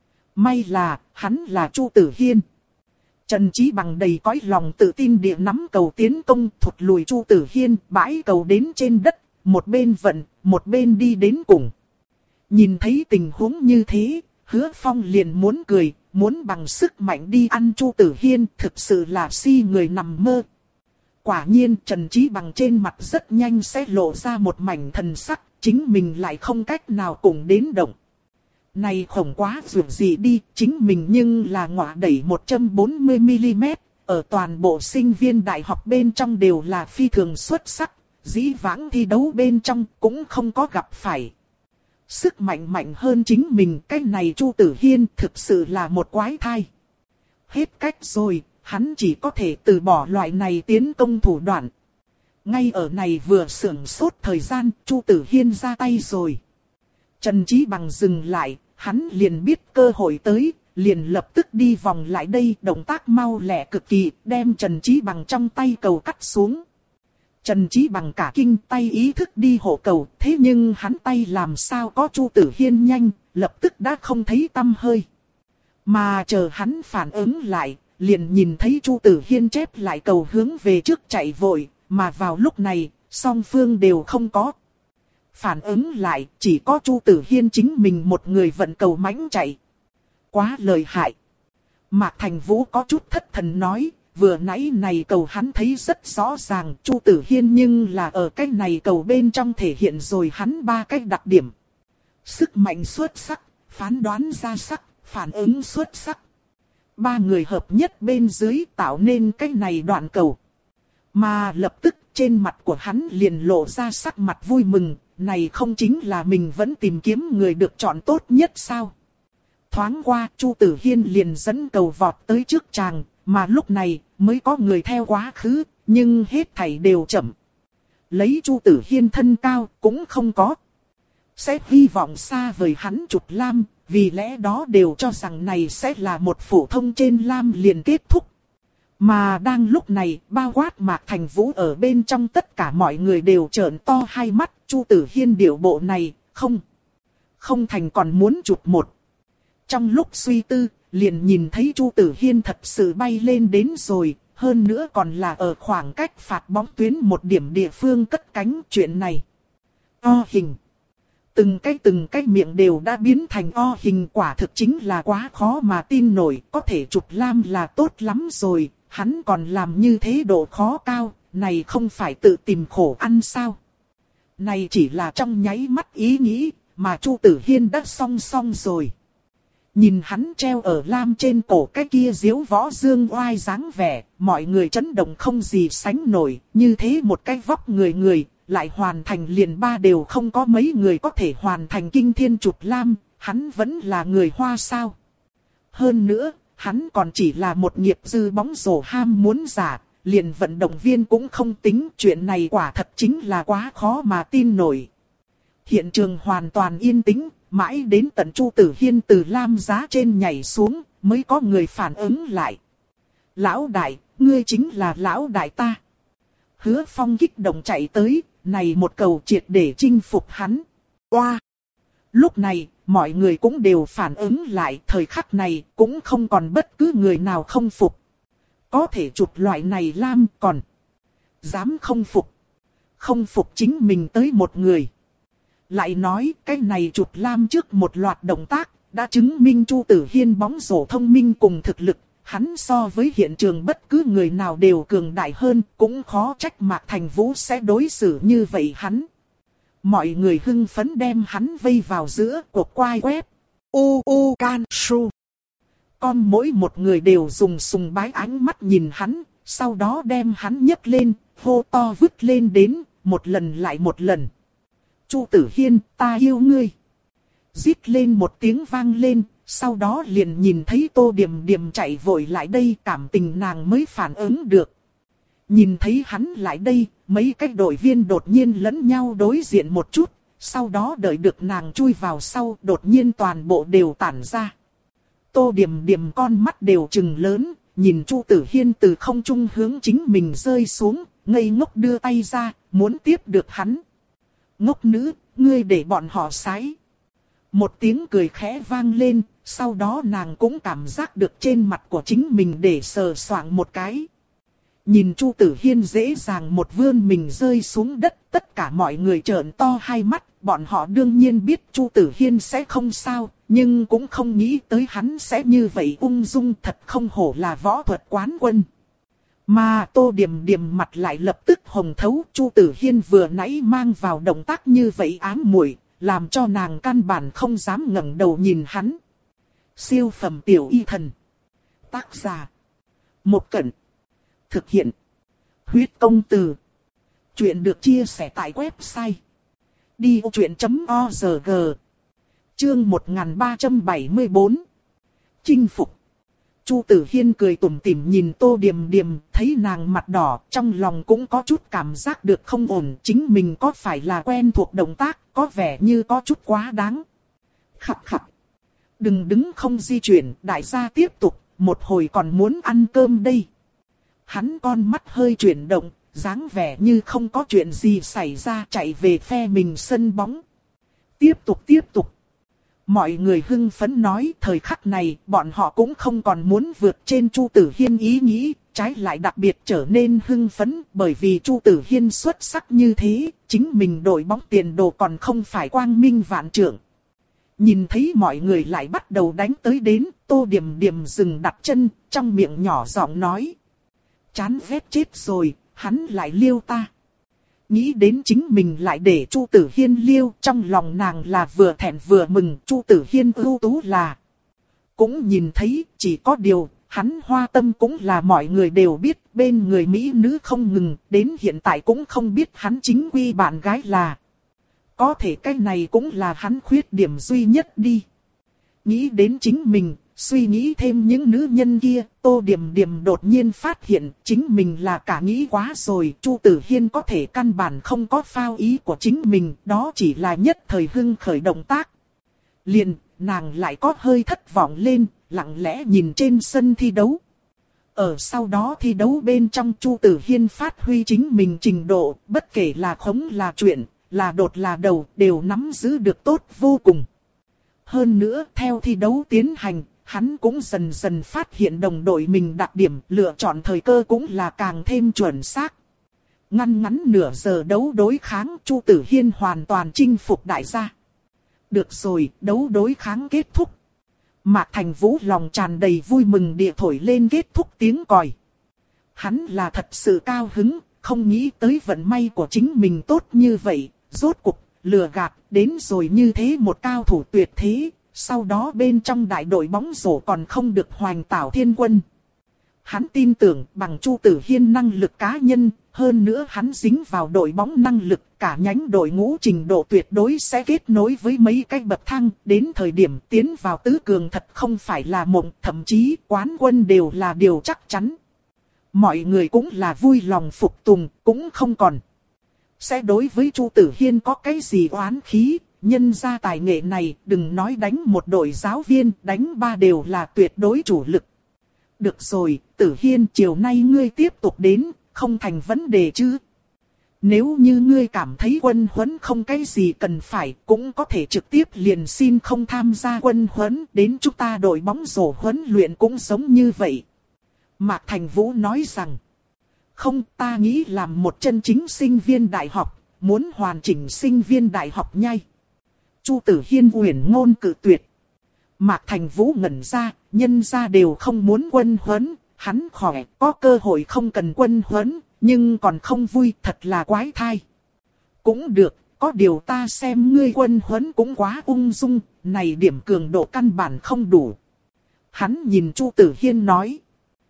S1: May là, hắn là Chu Tử Hiên. Trần Chí Bằng đầy cõi lòng tự tin địa nắm cầu tiến công, thụt lùi Chu Tử Hiên, bãi cầu đến trên đất, một bên vận, một bên đi đến cùng. Nhìn thấy tình huống như thế, Hứa Phong liền muốn cười, muốn bằng sức mạnh đi ăn Chu Tử Hiên, thực sự là si người nằm mơ. Quả nhiên Trần Chí Bằng trên mặt rất nhanh sẽ lộ ra một mảnh thần sắc, chính mình lại không cách nào cùng đến động. Này khổng quá dù gì đi, chính mình nhưng là ngọa đẩy một trăm bốn mươi mi li mét, ở toàn bộ sinh viên đại học bên trong đều là phi thường xuất sắc, dĩ vãng thi đấu bên trong cũng không có gặp phải. Sức mạnh mạnh hơn chính mình, cái này Chu Tử Hiên thực sự là một quái thai. Hết cách rồi, hắn chỉ có thể từ bỏ loại này tiến công thủ đoạn. Ngay ở này vừa sưởng sốt thời gian, Chu Tử Hiên ra tay rồi. Trần Chí Bằng dừng lại, hắn liền biết cơ hội tới, liền lập tức đi vòng lại đây, động tác mau lẹ cực kỳ, đem Trần Chí Bằng trong tay cầu cắt xuống. Trần Chí Bằng cả kinh tay ý thức đi hộ cầu, thế nhưng hắn tay làm sao có Chu Tử Hiên nhanh, lập tức đã không thấy tăm hơi. Mà chờ hắn phản ứng lại, liền nhìn thấy Chu Tử Hiên chép lại cầu hướng về trước chạy vội, mà vào lúc này, song phương đều không có. Phản ứng lại, chỉ có Chu Tử Hiên chính mình một người vận cầu mãnh chạy. Quá lợi hại. Mạc Thành Vũ có chút thất thần nói, vừa nãy này cầu hắn thấy rất rõ ràng, Chu Tử Hiên nhưng là ở cái này cầu bên trong thể hiện rồi hắn ba cái đặc điểm. Sức mạnh xuất sắc, phán đoán ra sắc, phản ứng xuất sắc. Ba người hợp nhất bên dưới tạo nên cái này đoạn cầu. Mà lập tức trên mặt của hắn liền lộ ra sắc mặt vui mừng, này không chính là mình vẫn tìm kiếm người được chọn tốt nhất sao? Thoáng qua, Chu Tử Hiên liền dẫn cầu vọt tới trước chàng, mà lúc này mới có người theo quá khứ, nhưng hết thảy đều chậm. Lấy Chu Tử Hiên thân cao cũng không có. Sẽ hy vọng xa vời hắn chụp lam, vì lẽ đó đều cho rằng này sẽ là một phổ thông trên lam liền kết thúc. Mà đang lúc này, bao quát Mạc Thành Vũ ở bên trong tất cả mọi người đều trợn to hai mắt, Chu Tử Hiên điệu bộ này, không. Không thành còn muốn chụp một. Trong lúc suy tư, liền nhìn thấy Chu Tử Hiên thật sự bay lên đến rồi, hơn nữa còn là ở khoảng cách phạt bóng tuyến một điểm địa phương cất cánh chuyện này. O hình. Từng cái từng cái miệng đều đã biến thành O hình, quả thực chính là quá khó mà tin nổi, có thể chụp lam là tốt lắm rồi, hắn còn làm như thế độ khó cao, này không phải tự tìm khổ ăn sao. Này chỉ là trong nháy mắt ý nghĩ, mà Chu Tử Hiên đã xong xong rồi. Nhìn hắn treo ở lam trên cổ cái kia diếu võ dương oai dáng vẻ, mọi người chấn động không gì sánh nổi, như thế một cái vóc người người, lại hoàn thành liền ba đều không có mấy người có thể hoàn thành kinh thiên chụp lam, hắn vẫn là người Hoa sao. Hơn nữa, hắn còn chỉ là một nghiệp dư bóng rổ ham muốn giả, liền vận động viên cũng không tính, chuyện này quả thật chính là quá khó mà tin nổi. Hiện trường hoàn toàn yên tĩnh, mãi đến tận Chu Tử Hiên từ lam giá trên nhảy xuống, mới có người phản ứng lại. Lão đại, ngươi chính là lão đại ta. Hứa Phong kích động chạy tới, này một cầu triệt để chinh phục hắn. Oa! Lúc này, mọi người cũng đều phản ứng lại, thời khắc này cũng không còn bất cứ người nào không phục. Có thể chụp loại này lam còn dám không phục. Không phục chính mình tới một người. Lại nói cái này chụp lam trước một loạt động tác, đã chứng minh Chu Tử Hiên bóng rổ thông minh cùng thực lực. Hắn so với hiện trường bất cứ người nào đều cường đại hơn, cũng khó trách Mạc Thành Vũ sẽ đối xử như vậy hắn. Mọi người hưng phấn đem hắn vây vào giữa cuộc quay web. U U Can Su. Con mỗi một người đều dùng sùng bái ánh mắt nhìn hắn, sau đó đem hắn nhấc lên, hô to vứt lên đến, một lần lại một lần. Chu Tử Hiên, ta yêu ngươi. Rít lên một tiếng vang lên, sau đó liền nhìn thấy Tô Điềm Điềm chạy vội lại đây, cảm tình nàng mới phản ứng được. Nhìn thấy hắn lại đây, mấy cái đội viên đột nhiên lẫn nhau đối diện một chút, sau đó đợi được nàng chui vào sau, đột nhiên toàn bộ đều tản ra. Tô Điềm Điềm con mắt đều trừng lớn, nhìn Chu Tử Hiên từ không trung hướng chính mình rơi xuống, ngây ngốc đưa tay ra, muốn tiếp được hắn. Ngốc nữ, ngươi để bọn họ sái. Một tiếng cười khẽ vang lên, sau đó nàng cũng cảm giác được trên mặt của chính mình để sờ soạng một cái. Nhìn Chu Tử Hiên dễ dàng một vươn mình rơi xuống đất, tất cả mọi người trợn to hai mắt, bọn họ đương nhiên biết Chu Tử Hiên sẽ không sao, nhưng cũng không nghĩ tới hắn sẽ như vậy ung dung, thật không hổ là võ thuật quán quân. Mà Tô Điềm Điềm mặt lại lập tức hồng thấu, Chu Tử Hiên vừa nãy mang vào động tác như vậy ám muội, làm cho nàng căn bản không dám ngẩng đầu nhìn hắn. Siêu phẩm tiểu y thần. Tác giả: Một Cẩn. Thực hiện: Huyết Công Từ. Chuyện được chia sẻ tại website đi ô chuyện chấm org. Chương một nghìn ba trăm bảy mươi tư. Chinh phục. Chu Tử Hiên cười tủm tỉm nhìn Tô Điềm Điềm, thấy nàng mặt đỏ, trong lòng cũng có chút cảm giác được không ổn, chính mình có phải là quen thuộc động tác, có vẻ như có chút quá đáng. Khập khập. Đừng đứng không di chuyển, đại gia tiếp tục, một hồi còn muốn ăn cơm đây. Hắn con mắt hơi chuyển động, dáng vẻ như không có chuyện gì xảy ra, chạy về phe mình sân bóng. Tiếp tục tiếp tục. Mọi người hưng phấn nói, thời khắc này bọn họ cũng không còn muốn vượt trên Chu Tử Hiên ý nghĩ, trái lại đặc biệt trở nên hưng phấn, bởi vì Chu Tử Hiên xuất sắc như thế, chính mình đội bóng tiền đồ còn không phải quang minh vạn trượng. Nhìn thấy mọi người lại bắt đầu đánh tới đến, Tô Điềm Điềm dừng đặt chân, trong miệng nhỏ giọng nói. Chán ghét chết rồi, hắn lại liêu ta. Nghĩ đến chính mình lại để Chu Tử Hiên liêu, trong lòng nàng là vừa thẹn vừa mừng. Chu Tử Hiên ưu tú là cũng nhìn thấy, chỉ có điều hắn hoa tâm cũng là mọi người đều biết, bên người mỹ nữ không ngừng, đến hiện tại cũng không biết hắn chính quy bạn gái là. Có thể cái này cũng là hắn khuyết điểm duy nhất đi. Nghĩ đến chính mình, suy nghĩ thêm những nữ nhân kia, Tô Điềm Điềm đột nhiên phát hiện chính mình là cả nghĩ quá rồi. Chu Tử Hiên có thể căn bản không có phao ý của chính mình, đó chỉ là nhất thời hưng khởi động tác. Liền, nàng lại có hơi thất vọng lên, lặng lẽ nhìn trên sân thi đấu. Ở sau đó thi đấu bên trong, Chu Tử Hiên phát huy chính mình trình độ, bất kể là khống là chuyện, là đột là đầu, đều nắm giữ được tốt vô cùng. Hơn nữa, theo thi đấu tiến hành, hắn cũng dần dần phát hiện đồng đội mình đặc điểm, lựa chọn thời cơ cũng là càng thêm chuẩn xác. Ngăn ngắn nửa giờ đấu đối kháng, Chu Tử Hiên hoàn toàn chinh phục đại gia. Được rồi, đấu đối kháng kết thúc. Mạc Thành Vũ lòng tràn đầy vui mừng địa thổi lên kết thúc tiếng còi. Hắn là thật sự cao hứng, không nghĩ tới vận may của chính mình tốt như vậy, rốt cuộc lừa gạt đến rồi như thế một cao thủ tuyệt thế. Sau đó bên trong đại đội bóng rổ còn không được hoành tảo thiên quân. Hắn tin tưởng bằng Chu Tử Hiên năng lực cá nhân, hơn nữa hắn dính vào đội bóng năng lực, cả nhánh đội ngũ trình độ tuyệt đối sẽ kết nối với mấy cái bậc thang, đến thời điểm tiến vào tứ cường thật không phải là mộng, thậm chí quán quân đều là điều chắc chắn. Mọi người cũng là vui lòng phục tùng, cũng không còn sẽ đối với Chu Tử Hiên có cái gì oán khí. Nhân ra tài nghệ này, đừng nói đánh một đội giáo viên, đánh ba đều là tuyệt đối chủ lực. Được rồi, Tử Hiên, chiều nay ngươi tiếp tục đến, không thành vấn đề chứ, Nếu như ngươi cảm thấy quân huấn không cái gì cần phải, cũng có thể trực tiếp liền xin không tham gia quân huấn, đến chúng ta đội bóng rổ huấn luyện cũng giống như vậy. Mạc Thành Vũ nói rằng, không, ta nghĩ làm một chân chính sinh viên đại học, muốn hoàn chỉnh sinh viên đại học nhai. Chu Tử Hiên uyển ngôn cự tuyệt. Mạc Thành Vũ ngẩn ra, nhân ra đều không muốn quân huấn, hắn khỏe, có cơ hội không cần quân huấn, nhưng còn không vui, thật là quái thai. Cũng được, có điều ta xem ngươi quân huấn cũng quá ung dung, này điểm cường độ căn bản không đủ. Hắn nhìn Chu Tử Hiên nói.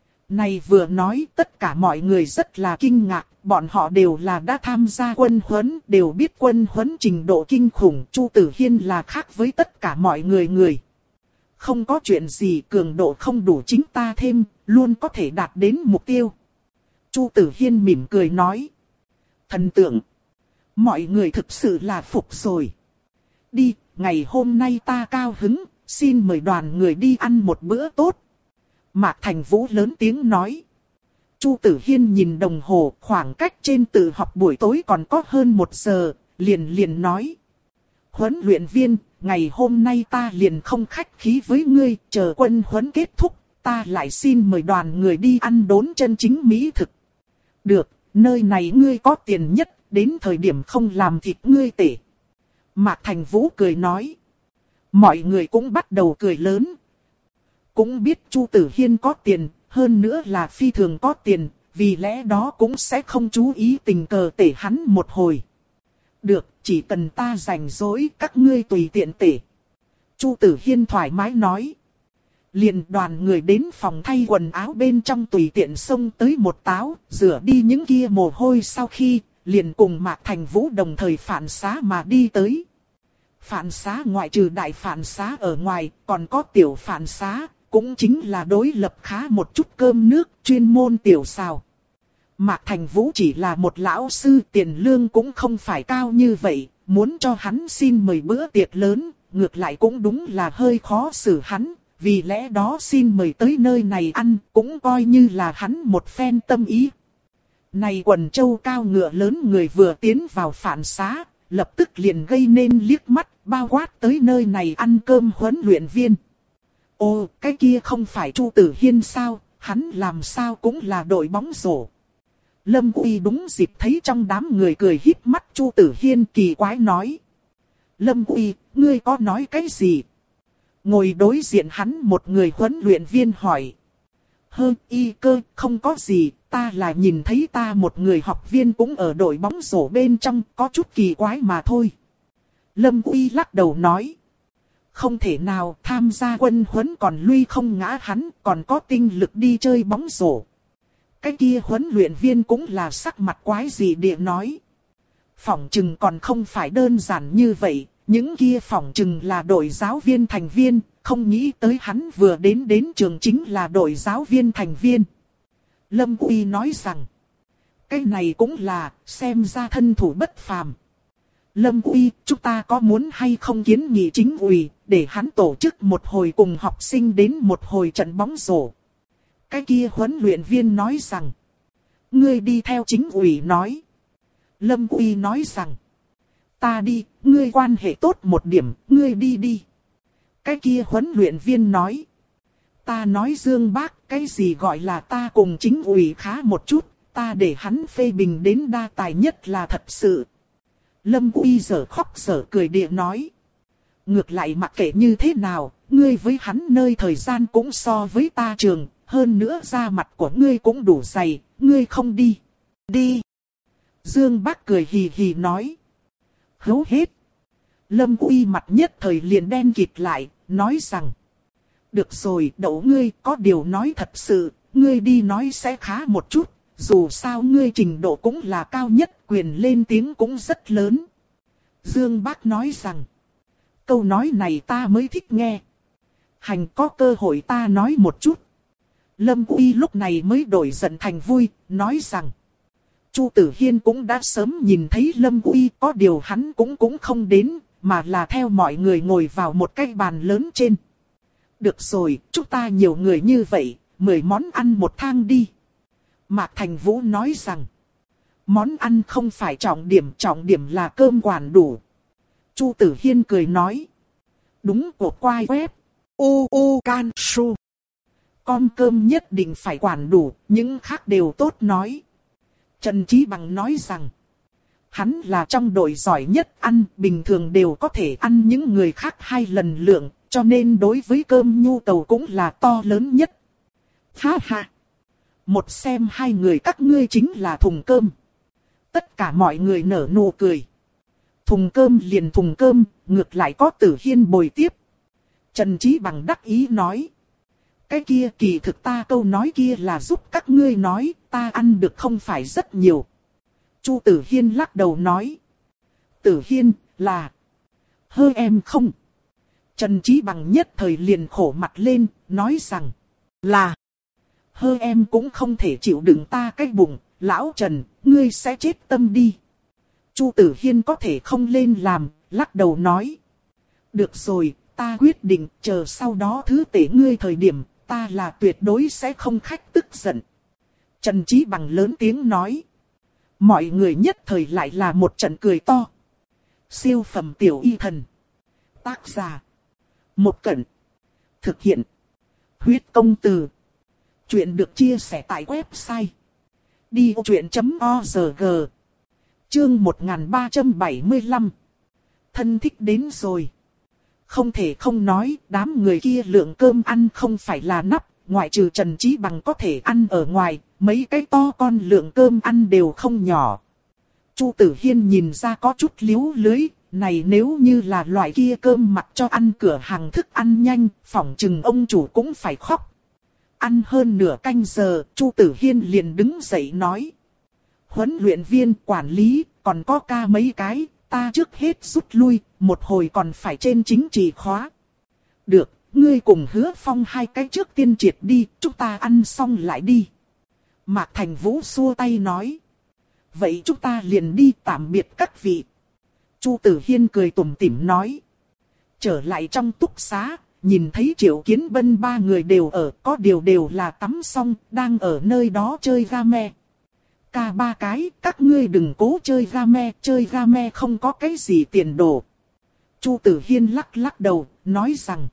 S1: Này vừa nói tất cả mọi người rất là kinh ngạc, bọn họ đều là đã tham gia quân huấn, đều biết quân huấn trình độ kinh khủng, Chu Tử Hiên là khác với tất cả mọi người người. Không có chuyện gì cường độ không đủ chính ta thêm, luôn có thể đạt đến mục tiêu. Chu Tử Hiên mỉm cười nói. Thần tượng. Mọi người thực sự là phục rồi. Đi, ngày hôm nay ta cao hứng, xin mời đoàn người đi ăn một bữa tốt. Mạc Thành Vũ lớn tiếng nói. Chu Tử Hiên nhìn đồng hồ, khoảng cách trên tự học buổi tối còn có hơn một giờ, liền liền nói. Huấn luyện viên, ngày hôm nay ta liền không khách khí với ngươi, chờ quân huấn kết thúc, ta lại xin mời đoàn người đi ăn đốn chân chính mỹ thực. Được, nơi này ngươi có tiền nhất, đến thời điểm không làm thịt ngươi tể. Mạc Thành Vũ cười nói. Mọi người cũng bắt đầu cười lớn. Cũng biết Chu Tử Hiên có tiền, hơn nữa là phi thường có tiền, vì lẽ đó cũng sẽ không chú ý tình cờ tể hắn một hồi. Được, chỉ cần ta rảnh rỗi các ngươi tùy tiện tể. Chu Tử Hiên thoải mái nói. Liền đoàn người đến phòng thay quần áo bên trong tùy tiện xông tới một táo, rửa đi những kia mồ hôi sau khi, liền cùng Mạc Thành Vũ đồng thời phản xá mà đi tới. Phản xá ngoại trừ đại phản xá ở ngoài, còn có tiểu phản xá, cũng chính là đối lập khá một chút cơm nước, chuyên môn tiểu xào. Mạc Thành Vũ chỉ là một lão sư, tiền lương cũng không phải cao như vậy, muốn cho hắn xin mời bữa tiệc lớn, ngược lại cũng đúng là hơi khó xử hắn, vì lẽ đó xin mời tới nơi này ăn, cũng coi như là hắn một phen tâm ý. Này quần châu cao ngựa lớn người vừa tiến vào phản xá, lập tức liền gây nên liếc mắt, bao quát tới nơi này ăn cơm huấn luyện viên. Ồ, cái kia không phải Chu Tử Hiên sao, hắn làm sao cũng là đội bóng rổ. Lâm Uy đúng dịp thấy trong đám người cười híp mắt Chu Tử Hiên kỳ quái nói. Lâm Uy, ngươi có nói cái gì? Ngồi đối diện hắn một người huấn luyện viên hỏi. Hơ y cơ, không có gì, ta là nhìn thấy ta một người học viên cũng ở đội bóng rổ bên trong, có chút kỳ quái mà thôi. Lâm Uy lắc đầu nói. Không thể nào, tham gia quân huấn còn lui không ngã hắn, còn có tinh lực đi chơi bóng rổ. Cái kia huấn luyện viên cũng là sắc mặt quái gì địa nói. Phỏng chừng còn không phải đơn giản như vậy, những kia phỏng chừng là đội giáo viên thành viên, không nghĩ tới hắn vừa đến đến trường chính là đội giáo viên thành viên. Lâm Uy nói rằng, cái này cũng là, xem ra thân thủ bất phàm. Lâm Uy, chúng ta có muốn hay không kiến nghị chính ủy, để hắn tổ chức một hồi cùng học sinh đến một hồi trận bóng rổ. Cái kia huấn luyện viên nói rằng, ngươi đi theo chính ủy nói. Lâm Uy nói rằng, ta đi, ngươi quan hệ tốt một điểm, ngươi đi đi. Cái kia huấn luyện viên nói, ta nói Dương Bác, cái gì gọi là ta cùng chính ủy khá một chút, ta để hắn phê bình đến đa tài nhất là thật sự. Lâm Uy giở khóc giở cười địa nói, ngược lại mặc kệ như thế nào, ngươi với hắn nơi thời gian cũng so với ta trường, hơn nữa da mặt của ngươi cũng đủ dày, ngươi không đi. Đi. Dương Bác cười hì hì nói. Hấu hết. Lâm Uy mặt nhất thời liền đen kịt lại, nói rằng. Được rồi, đậu ngươi, có điều nói thật sự, ngươi đi nói sẽ khá một chút, dù sao ngươi trình độ cũng là cao nhất, quyền lên tiếng cũng rất lớn. Dương Bác nói rằng. Câu nói này ta mới thích nghe. Hành có cơ hội ta nói một chút. Lâm Uy lúc này mới đổi giận thành vui, nói rằng. Chu Tử Hiên cũng đã sớm nhìn thấy Lâm Uy, có điều hắn cũng cũng không đến, mà là theo mọi người ngồi vào một cái bàn lớn trên. Được rồi, chúng ta nhiều người như vậy, mười món ăn một thang đi. Mạc Thành Vũ nói rằng. Món ăn không phải trọng điểm, trọng điểm là cơm quản đủ. Chu Tử Hiên cười nói. Đúng của quai web. U U Can Su. Con cơm nhất định phải quản đủ, những khác đều tốt nói. Trần Chí Bằng nói rằng. Hắn là trong đội giỏi nhất ăn, bình thường đều có thể ăn những người khác hai lần lượng, cho nên đối với cơm nhu cầu cũng là to lớn nhất. Ha ha! Một xem hai người các ngươi chính là thùng cơm. Tất cả mọi người nở nụ cười. Thùng cơm liền thùng cơm, ngược lại có Tử Hiên bồi tiếp. Trần Chí Bằng đắc ý nói. Cái kia kỳ thực ta câu nói kia là giúp các ngươi nói, ta ăn được không phải rất nhiều. Chu Tử Hiên lắc đầu nói. Tử Hiên, là... Hơ em không? Trần Chí Bằng nhất thời liền khổ mặt lên, nói rằng. Là... Hơ em cũng không thể chịu đựng ta cái bụng, lão Trần, ngươi sẽ chết tâm đi. Chu Tử Hiên có thể không lên làm, lắc đầu nói. Được rồi, ta quyết định, chờ sau đó thứ tể ngươi thời điểm, ta là tuyệt đối sẽ không khách tức giận. Trần Chí Bằng lớn tiếng nói. Mọi người nhất thời lại là một trận cười to. Siêu phẩm tiểu y thần. Tác giả. Một Cẩn. Thực hiện. Huyết công từ. Chuyện được chia sẻ tại website. đi ô chuyện chấm org. Chương một nghìn ba trăm bảy mươi lăm. Thân thích đến rồi. Không thể không nói, đám người kia lượng cơm ăn không phải là nắp, ngoại trừ Trần Chí Bằng có thể ăn ở ngoài, mấy cái to con lượng cơm ăn đều không nhỏ. Chu Tử Hiên nhìn ra có chút liếu lưới, này nếu như là loại kia cơm mặc cho ăn cửa hàng thức ăn nhanh, phỏng chừng ông chủ cũng phải khóc. Ăn hơn nửa canh giờ, Chu Tử Hiên liền đứng dậy nói. Huấn luyện viên, quản lý, còn có ca mấy cái, ta trước hết rút lui, một hồi còn phải trên chính trị khóa. Được, ngươi cùng Hứa Phong hai cái trước tiên triệt đi, chúng ta ăn xong lại đi. Mạc Thành Vũ xua tay nói. Vậy chúng ta liền đi, tạm biệt các vị. Chu Tử Hiên cười tủm tỉm nói. Trở lại trong túc xá, nhìn thấy Triệu Kiến Bân ba người đều ở, có điều đều là tắm xong, đang ở nơi đó chơi game. Ca ba cái, các ngươi đừng cố chơi game, chơi game không có cái gì tiền đồ. Chu Tử Hiên lắc lắc đầu, nói rằng.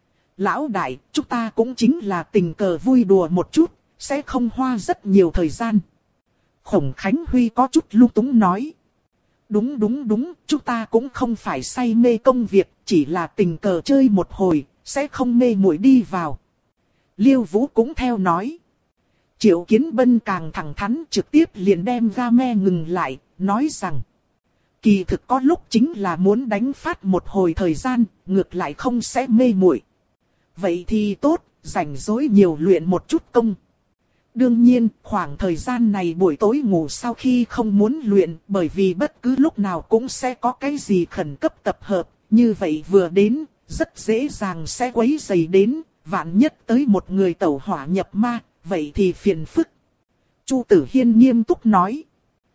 S1: Lão đại, chúng ta cũng chính là tình cờ vui đùa một chút, sẽ không hoa rất nhiều thời gian. Khổng Khánh Huy có chút lung túng nói. Đúng đúng đúng, chúng ta cũng không phải say mê công việc, chỉ là tình cờ chơi một hồi, sẽ không mê muội đi vào. Liêu Vũ cũng theo nói. Triệu Kiến Bân càng thẳng thắn trực tiếp liền đem game ngừng lại, nói rằng. Kỳ thực có lúc chính là muốn đánh phát một hồi thời gian, ngược lại không sẽ mê muội. Vậy thì tốt, rảnh rỗi nhiều luyện một chút công. Đương nhiên, khoảng thời gian này buổi tối ngủ sau khi không muốn luyện, bởi vì bất cứ lúc nào cũng sẽ có cái gì khẩn cấp tập hợp, như vậy vừa đến, rất dễ dàng sẽ quấy rầy đến, vạn nhất tới một người tẩu hỏa nhập ma, vậy thì phiền phức. Chu Tử Hiên nghiêm túc nói.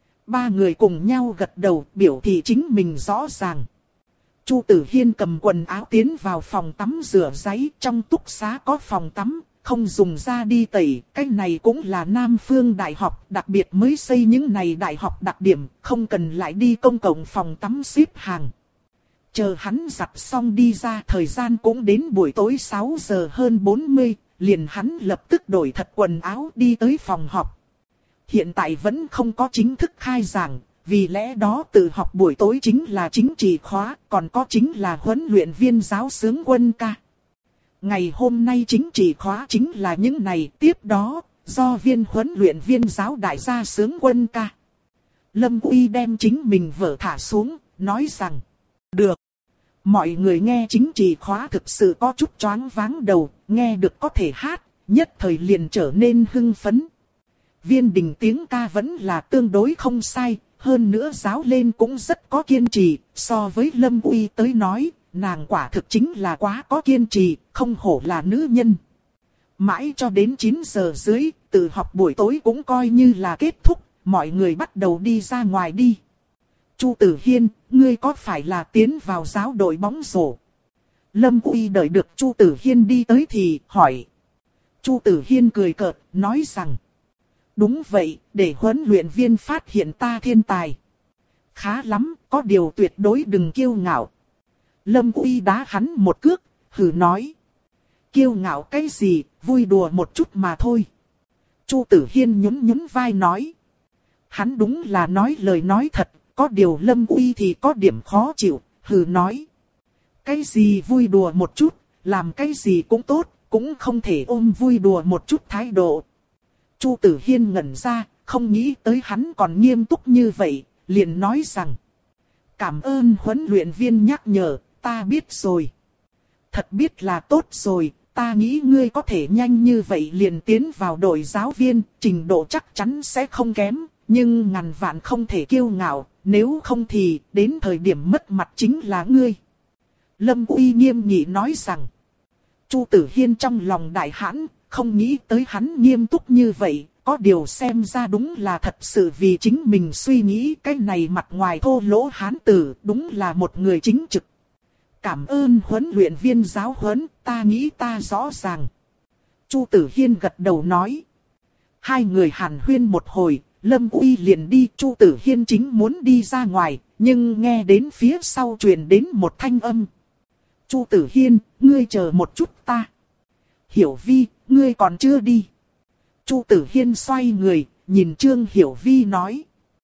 S1: Ba người cùng nhau gật đầu, biểu thị chính mình rõ ràng. Chu Tử Hiên cầm quần áo tiến vào phòng tắm rửa ráy, trong túc xá có phòng tắm, không dùng ra đi tẩy, cái này cũng là Nam Phương Đại học, đặc biệt mới xây những này đại học đặc điểm, không cần lại đi công cộng phòng tắm xếp hàng. Chờ hắn giặt xong đi ra, thời gian cũng đến buổi tối sáu giờ hơn bốn mươi, liền hắn lập tức đổi thật quần áo đi tới phòng học. Hiện tại vẫn không có chính thức khai giảng, vì lẽ đó tự học buổi tối chính là chính trị khóa, còn có chính là huấn luyện viên giáo xướng quân ca. Ngày hôm nay chính trị khóa chính là những này, tiếp đó, do viên huấn luyện viên giáo đại gia xướng quân ca. Lâm Uy đem chính mình vở thả xuống, nói rằng, được. Mọi người nghe chính trị khóa thực sự có chút choáng váng đầu, nghe được có thể hát, nhất thời liền trở nên hưng phấn. Viên Đình tiếng ca vẫn là tương đối không sai, hơn nữa giáo lên cũng rất có kiên trì, so với Lâm Uy tới nói, nàng quả thực chính là quá có kiên trì, không hổ là nữ nhân. Mãi cho đến chín giờ dưới, tự học buổi tối cũng coi như là kết thúc, mọi người bắt đầu đi ra ngoài đi. Chu Tử Hiên, ngươi có phải là tiến vào giáo đội bóng rổ? Lâm Uy đợi được Chu Tử Hiên đi tới thì hỏi. Chu Tử Hiên cười cợt, nói rằng. Đúng vậy, để huấn luyện viên phát hiện ta thiên tài. Khá lắm, có điều tuyệt đối đừng kiêu ngạo. Lâm Uy đá hắn một cước, hừ nói. Kiêu ngạo cái gì, vui đùa một chút mà thôi. Chu Tử Hiên nhún nhún vai nói. Hắn đúng là nói lời nói thật, có điều Lâm Uy thì có điểm khó chịu, hừ nói. Cái gì vui đùa một chút, làm cái gì cũng tốt, cũng không thể ôm vui đùa một chút thái độ. Chu Tử Hiên ngẩn ra, không nghĩ tới hắn còn nghiêm túc như vậy, liền nói rằng. Cảm ơn huấn luyện viên nhắc nhở, ta biết rồi. Thật biết là tốt rồi, ta nghĩ ngươi có thể nhanh như vậy liền tiến vào đội giáo viên, trình độ chắc chắn sẽ không kém, nhưng ngàn vạn không thể kiêu ngạo, nếu không thì đến thời điểm mất mặt chính là ngươi. Lâm Uy nghiêm nghị nói rằng. Chu Tử Hiên trong lòng đại hãn, không nghĩ tới hắn nghiêm túc như vậy, có điều xem ra đúng là thật sự vì chính mình suy nghĩ cái này mặt ngoài thô lỗ hán tử, đúng là một người chính trực. Cảm ơn huấn luyện viên giáo huấn, ta nghĩ ta rõ ràng. Chu Tử Hiên gật đầu nói. Hai người hàn huyên một hồi, Lâm Uy liền đi, Chu Tử Hiên chính muốn đi ra ngoài, nhưng nghe đến phía sau truyền đến một thanh âm. Chu Tử Hiên, ngươi chờ một chút ta. Hiểu Vi, ngươi còn chưa đi. Chu Tử Hiên xoay người, nhìn Trương Hiểu Vi nói.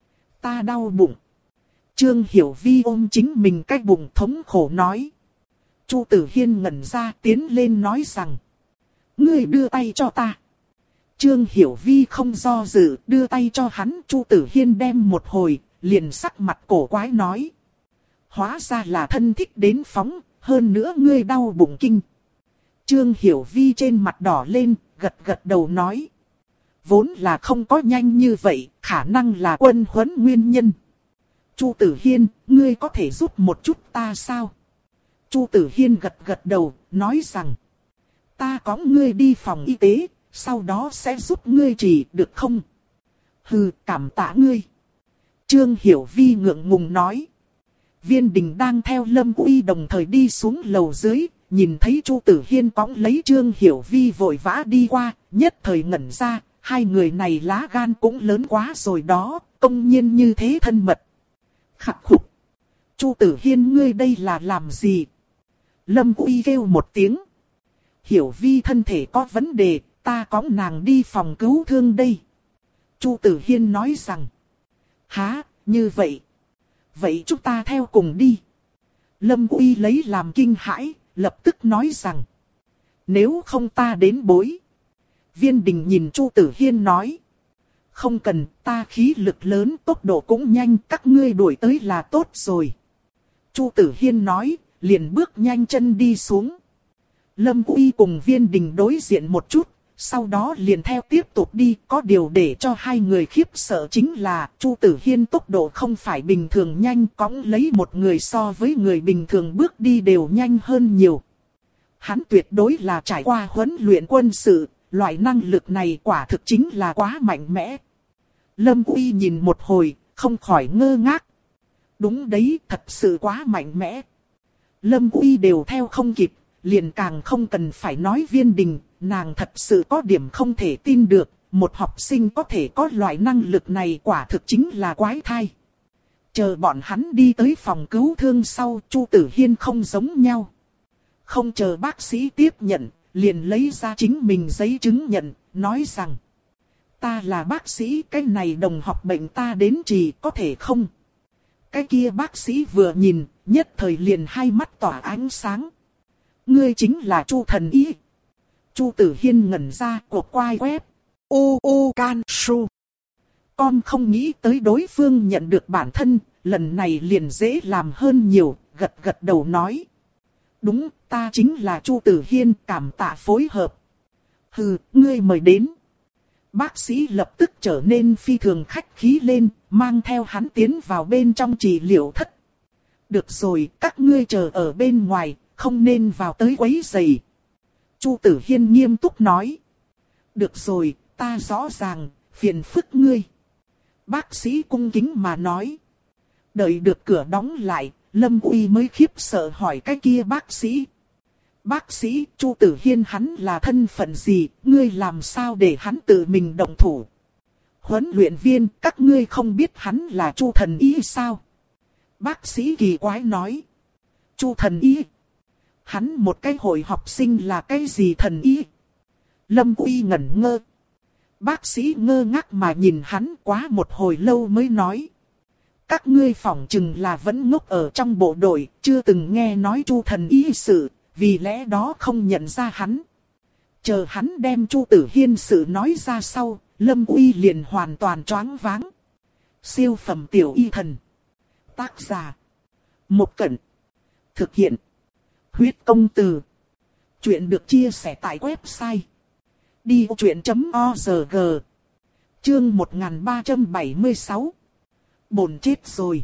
S1: Ta đau bụng. Trương Hiểu Vi ôm chính mình cái bụng thống khổ nói. Chu Tử Hiên ngẩn ra tiến lên nói rằng. Ngươi đưa tay cho ta. Trương Hiểu Vi không do dự đưa tay cho hắn. Chu Tử Hiên đem một hồi, liền sắc mặt cổ quái nói. Hóa ra là thân thích đến phóng, hơn nữa ngươi đau bụng kinh. Trương Hiểu Vi trên mặt đỏ lên, gật gật đầu nói. Vốn là không có nhanh như vậy, khả năng là quân huấn nguyên nhân. Chu Tử Hiên, ngươi có thể giúp một chút ta sao? Chu Tử Hiên gật gật đầu, nói rằng. Ta có ngươi đi phòng y tế, sau đó sẽ giúp ngươi trị được không? Hừ, cảm tạ ngươi. Trương Hiểu Vi ngượng ngùng nói. Viên Đình đang theo Lâm Uy đồng thời đi xuống lầu dưới, nhìn thấy Chu Tử Hiên cõng lấy Trương Hiểu Vi vội vã đi qua, nhất thời ngẩn ra, hai người này lá gan cũng lớn quá rồi đó, công nhiên như thế thân mật. Khắc khục. Chu Tử Hiên ngươi đây là làm gì? Lâm Uy kêu một tiếng. Hiểu Vi thân thể có vấn đề, ta cõng nàng đi phòng cứu thương đây. Chu Tử Hiên nói rằng. Hả, như vậy. Vậy chúng ta theo cùng đi. Lâm Uy lấy làm kinh hãi, lập tức nói rằng. Nếu không ta đến bối. Viên Đình nhìn Chu Tử Hiên nói. Không cần, ta khí lực lớn, tốc độ cũng nhanh, các ngươi đuổi tới là tốt rồi. Chu Tử Hiên nói, liền bước nhanh chân đi xuống. Lâm Uy cùng Viên Đình đối diện một chút, sau đó liền theo tiếp tục đi. Có điều để cho hai người khiếp sợ chính là Chu Tử Hiên tốc độ không phải bình thường nhanh, cõng lấy một người so với người bình thường bước đi đều nhanh hơn nhiều. Hắn tuyệt đối là trải qua huấn luyện quân sự, loại năng lực này quả thực chính là quá mạnh mẽ. Lâm Uy nhìn một hồi, không khỏi ngơ ngác. Đúng đấy, thật sự quá mạnh mẽ. Lâm Uy đều theo không kịp, liền càng không cần phải nói Viên Đình, nàng thật sự có điểm không thể tin được, một học sinh có thể có loại năng lực này quả thực chính là quái thai. Chờ bọn hắn đi tới phòng cứu thương sau, Chu Tử Hiên không giống nhau. Không chờ bác sĩ tiếp nhận, liền lấy ra chính mình giấy chứng nhận, nói rằng. Ta là bác sĩ, cái này đồng học bệnh ta đến trị có thể không? Cái kia bác sĩ vừa nhìn, nhất thời liền hai mắt tỏa ánh sáng. Ngươi chính là Chu thần y. Chu Tử Hiên ngẩn ra, cột quai quét. Ô ô can su. Con không nghĩ tới đối phương nhận được bản thân, lần này liền dễ làm hơn nhiều, gật gật đầu nói. Đúng, ta chính là Chu Tử Hiên, cảm tạ phối hợp. Hừ, ngươi mời đến. Bác sĩ lập tức trở nên phi thường khách khí lên, mang theo hắn tiến vào bên trong trị liệu thất. Được rồi, các ngươi chờ ở bên ngoài, không nên vào tới quấy rầy. Chu Tử Hiên nghiêm túc nói. Được rồi, ta rõ ràng, phiền phức ngươi. Bác sĩ cung kính mà nói. Đợi được cửa đóng lại, Lâm Uy mới khiếp sợ hỏi cái kia bác sĩ. Bác sĩ, Chu Tử Hiên hắn là thân phận gì, ngươi làm sao để hắn tự mình động thủ? Huấn luyện viên, các ngươi không biết hắn là Chu Thần Y sao? Bác sĩ kỳ quái nói. Chu Thần Y? Hắn một cái hồi học sinh là cái gì thần y? Lâm Uy ngẩn ngơ. Bác sĩ ngơ ngác mà nhìn hắn quá một hồi lâu mới nói. Các ngươi phỏng chừng là vẫn ngốc ở trong bộ đội, chưa từng nghe nói Chu Thần Y sự, vì lẽ đó không nhận ra hắn. Chờ hắn đem Chu Tử Hiên sự nói ra sau, Lâm Uy liền hoàn toàn choáng váng. Siêu phẩm tiểu y thần. Tác giả. Một Cẩn. Thực hiện. Huyết công từ. Chuyện được chia sẻ tại website. đi vô chuyện chấm org. Chương một nghìn ba trăm bảy mươi sáu. Bồn chết rồi.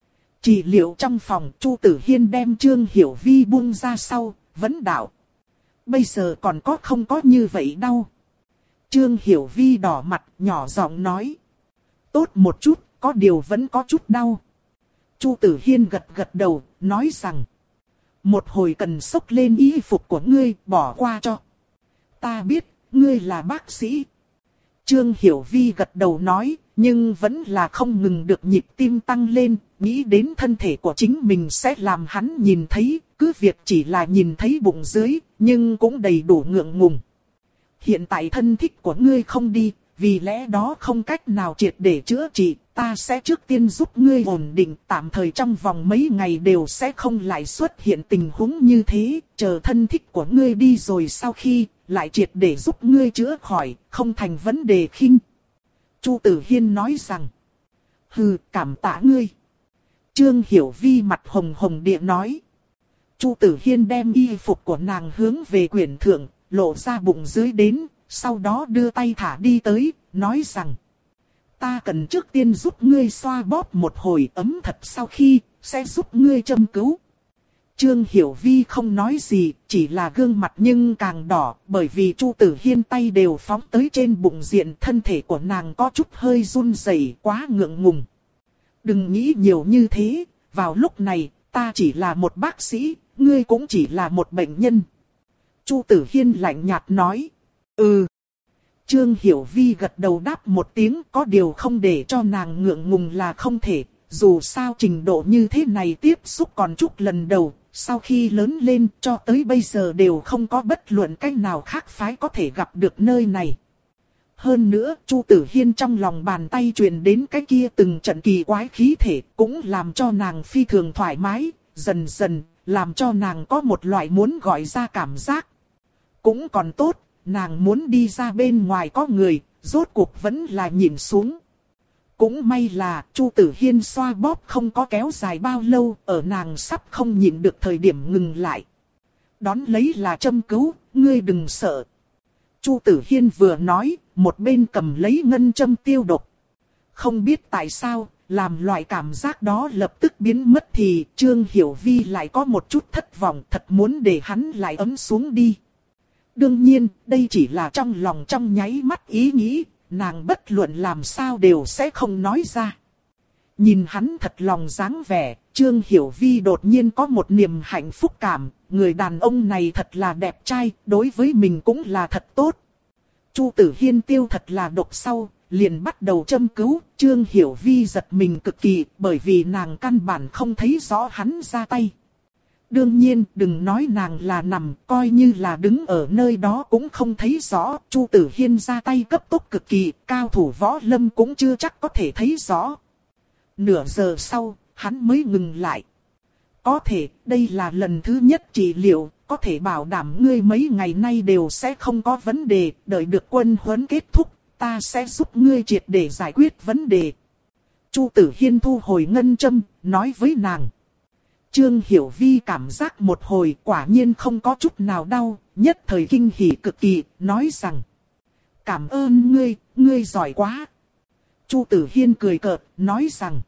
S1: Trị liệu trong phòng, Chu Tử Hiên đem Trương Hiểu Vi buông ra sau, vấn đạo. Bây giờ còn có không có như vậy đâu. Trương Hiểu Vi đỏ mặt, nhỏ giọng nói. Tốt một chút, có điều vẫn có chút đau. Chu Tử Hiên gật gật đầu, nói rằng. Một hồi cần xốc lên y phục của ngươi, bỏ qua cho. Ta biết, ngươi là bác sĩ. Trương Hiểu Vi gật đầu nói, nhưng vẫn là không ngừng được nhịp tim tăng lên, nghĩ đến thân thể của chính mình sẽ làm hắn nhìn thấy, cứ việc chỉ là nhìn thấy bụng dưới, nhưng cũng đầy đủ ngượng ngùng. Hiện tại thân thích của ngươi không đi, vì lẽ đó không cách nào triệt để chữa trị, ta sẽ trước tiên giúp ngươi ổn định, tạm thời trong vòng mấy ngày đều sẽ không lại xuất hiện tình huống như thế, chờ thân thích của ngươi đi rồi sau khi, lại triệt để giúp ngươi chữa khỏi, không thành vấn đề khinh. Chu Tử Hiên nói rằng, hừ, cảm tạ ngươi. Trương Hiểu Vi mặt hồng hồng địa nói. Chu Tử Hiên đem y phục của nàng hướng về quyển thượng, lộ ra bụng dưới đến, sau đó đưa tay thả đi tới, nói rằng. Ta cần trước tiên giúp ngươi xoa bóp một hồi ấm thật sau khi, sẽ giúp ngươi châm cứu. Trương Hiểu Vi không nói gì, chỉ là gương mặt nhưng càng đỏ, bởi vì Chu Tử Hiên tay đều phóng tới trên bụng diện, thân thể của nàng có chút hơi run rẩy, quá ngượng ngùng. Đừng nghĩ nhiều như thế, vào lúc này, ta chỉ là một bác sĩ, ngươi cũng chỉ là một bệnh nhân. Chu Tử Hiên lạnh nhạt nói, ừ. Trương Hiểu Vi gật đầu đáp một tiếng, có điều không để cho nàng ngượng ngùng là không thể, dù sao trình độ như thế này tiếp xúc còn chút lần đầu, sau khi lớn lên cho tới bây giờ đều không có bất luận cách nào khác phái có thể gặp được nơi này. Hơn nữa, Chu Tử Hiên trong lòng bàn tay truyền đến cái kia từng trận kỳ quái khí thể, cũng làm cho nàng phi thường thoải mái, dần dần, làm cho nàng có một loại muốn gọi ra cảm giác. Cũng còn tốt, nàng muốn đi ra bên ngoài có người, rốt cuộc vẫn là nhìn xuống. Cũng may là Chu Tử Hiên xoa bóp không có kéo dài bao lâu, ở nàng sắp không nhịn được thời điểm ngừng lại. Đón lấy là châm cứu, ngươi đừng sợ. Chu Tử Hiên vừa nói, một bên cầm lấy ngân châm tiêu độc. Không biết tại sao, làm loại cảm giác đó lập tức biến mất thì Trương Hiểu Vi lại có một chút thất vọng, thật muốn để hắn lại ấm xuống đi. Đương nhiên, đây chỉ là trong lòng trong nháy mắt ý nghĩ, nàng bất luận làm sao đều sẽ không nói ra. Nhìn hắn thật lòng dáng vẻ, Trương Hiểu Vi đột nhiên có một niềm hạnh phúc cảm, người đàn ông này thật là đẹp trai, đối với mình cũng là thật tốt. Chu Tử Hiên tiêu thật là độc sau, liền bắt đầu châm cứu, Trương Hiểu Vi giật mình cực kỳ, bởi vì nàng căn bản không thấy rõ hắn ra tay. Đương nhiên, đừng nói nàng là nằm, coi như là đứng ở nơi đó cũng không thấy rõ, Chu Tử Hiên ra tay cấp tốc cực kỳ, cao thủ võ lâm cũng chưa chắc có thể thấy rõ. Nửa giờ sau, hắn mới ngừng lại. Có thể, đây là lần thứ nhất trị liệu, có thể bảo đảm ngươi mấy ngày nay đều sẽ không có vấn đề, đợi được quân huấn kết thúc, ta sẽ giúp ngươi triệt để giải quyết vấn đề. Chu Tử Hiên thu hồi ngân châm, nói với nàng. Trương Hiểu Vi cảm giác một hồi quả nhiên không có chút nào đau, nhất thời kinh hỉ cực kỳ, nói rằng. Cảm ơn ngươi, ngươi giỏi quá. Chu Tử Hiên cười cợt, nói rằng.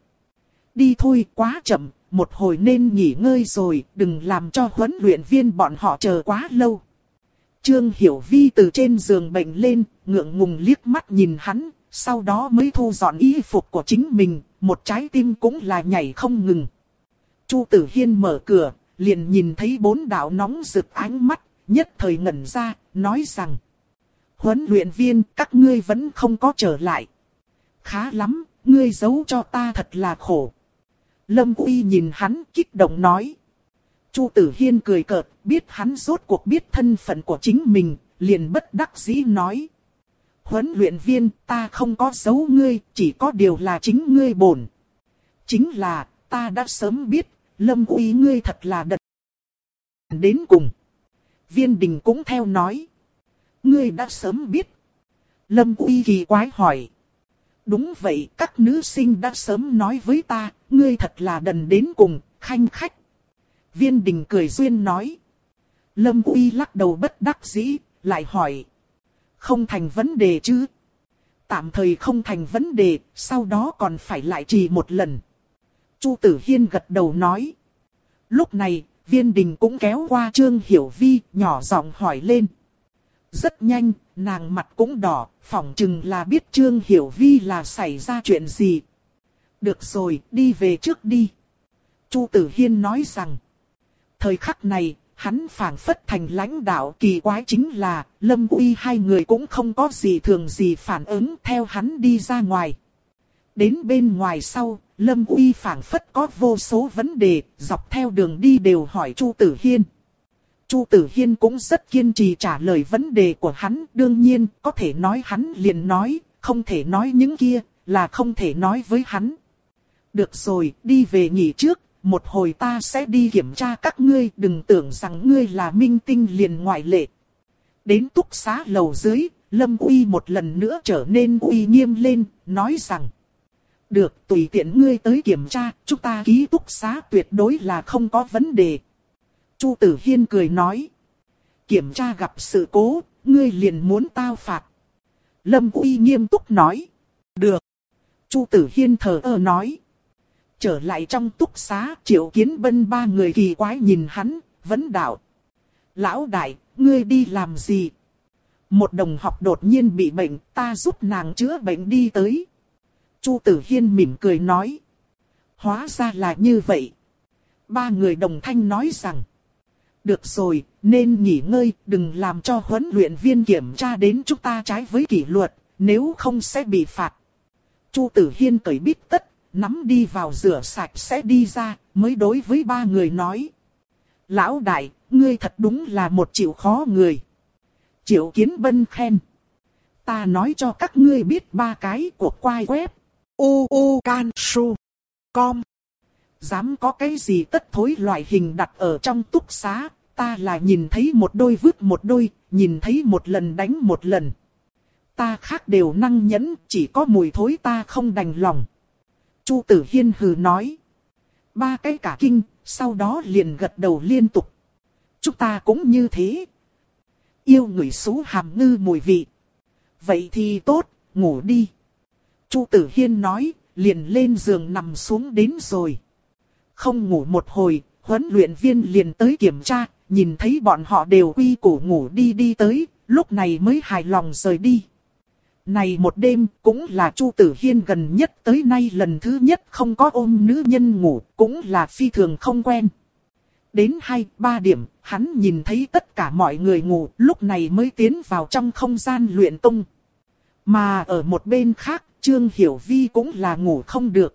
S1: Đi thôi, quá chậm, một hồi nên nghỉ ngơi rồi, đừng làm cho huấn luyện viên bọn họ chờ quá lâu. Trương Hiểu Vi từ trên giường bệnh lên, ngượng ngùng liếc mắt nhìn hắn, sau đó mới thu dọn y phục của chính mình, một trái tim cũng là nhảy không ngừng. Chu Tử Hiên mở cửa, liền nhìn thấy bốn đạo nóng rực ánh mắt, nhất thời ngẩn ra, nói rằng. Huấn luyện viên, các ngươi vẫn không có trở lại. khá lắm, ngươi giấu cho ta thật là khổ. Lâm Uy nhìn hắn kích động nói. Chu Tử Hiên cười cợt, biết hắn rốt cuộc biết thân phận của chính mình, liền bất đắc dĩ nói. Huấn luyện viên, ta không có giấu ngươi, chỉ có điều là chính ngươi bổn. Chính là, ta đã sớm biết, Lâm Uy ngươi thật là đần. Đến cùng. Viên Đình cũng theo nói. Ngươi đã sớm biết. Lâm Uy kỳ quái hỏi. Đúng vậy, các nữ sinh đã sớm nói với ta, ngươi thật là đần đến cùng, khanh khách. Viên Đình cười duyên nói. Lâm Uy lắc đầu bất đắc dĩ, lại hỏi. Không thành vấn đề chứ? Tạm thời không thành vấn đề, sau đó còn phải lại trì một lần. Chu Tử Hiên gật đầu nói. Lúc này, Viên Đình cũng kéo qua Trương Hiểu Vi, nhỏ giọng hỏi lên. Rất nhanh, nàng mặt cũng đỏ, phỏng chừng là biết Trương Hiểu Vi là xảy ra chuyện gì. Được rồi, đi về trước đi. Chu Tử Hiên nói rằng. Thời khắc này, hắn phảng phất thành lãnh đạo, kỳ quái chính là, Lâm Uy hai người cũng không có gì thường gì phản ứng theo hắn đi ra ngoài. Đến bên ngoài sau, Lâm Uy phảng phất có vô số vấn đề, dọc theo đường đi đều hỏi Chu Tử Hiên. Chu Tử Hiên cũng rất kiên trì trả lời vấn đề của hắn, đương nhiên, có thể nói hắn liền nói, không thể nói những kia, là không thể nói với hắn. Được rồi, đi về nghỉ trước, một hồi ta sẽ đi kiểm tra các ngươi, đừng tưởng rằng ngươi là minh tinh liền ngoại lệ. Đến túc xá lầu dưới, Lâm Uy một lần nữa trở nên uy nghiêm lên, nói rằng. Được, tùy tiện ngươi tới kiểm tra, chúng ta ký túc xá tuyệt đối là không có vấn đề. Chu Tử Hiên cười nói. Kiểm tra gặp sự cố, ngươi liền muốn tao phạt. Lâm Uy nghiêm túc nói. Được. Chu Tử Hiên thờ ơ nói. Trở lại trong túc xá, Triệu Kiến Bân ba người kỳ quái nhìn hắn, vấn đạo. Lão đại, ngươi đi làm gì? Một đồng học đột nhiên bị bệnh, ta giúp nàng chữa bệnh đi tới. Chu Tử Hiên mỉm cười nói. Hóa ra là như vậy. Ba người đồng thanh nói rằng. Được rồi, nên nghỉ ngơi, đừng làm cho huấn luyện viên kiểm tra đến chúng ta trái với kỷ luật, nếu không sẽ bị phạt. Chu Tử Hiên cởi bít tất, nắm đi vào rửa sạch sẽ đi ra, mới đối với ba người nói. Lão đại, ngươi thật đúng là một chịu khó người. Triệu Kiến Bân khen. Ta nói cho các ngươi biết ba cái của quai web. u u can su com. Dám có cái gì tất thối loại hình đặt ở trong túc xá, ta là nhìn thấy một đôi vứt một đôi, nhìn thấy một lần đánh một lần. Ta khác đều năng nhẫn, chỉ có mùi thối ta không đành lòng. Chu Tử Hiên hừ nói. Ba cái cả kinh, sau đó liền gật đầu liên tục. Chúng ta cũng như thế. Yêu người xú hàm ngư mùi vị. Vậy thì tốt, ngủ đi. Chu Tử Hiên nói, liền lên giường nằm xuống đến rồi. Không ngủ một hồi, huấn luyện viên liền tới kiểm tra, nhìn thấy bọn họ đều quy củ ngủ đi đi tới, lúc này mới hài lòng rời đi. Này một đêm cũng là Chu Tử Hiên gần nhất tới nay lần thứ nhất không có ôm nữ nhân ngủ, cũng là phi thường không quen. Đến hai, ba điểm, hắn nhìn thấy tất cả mọi người ngủ, lúc này mới tiến vào trong không gian luyện tung. Mà ở một bên khác, Trương Hiểu Vi cũng là ngủ không được.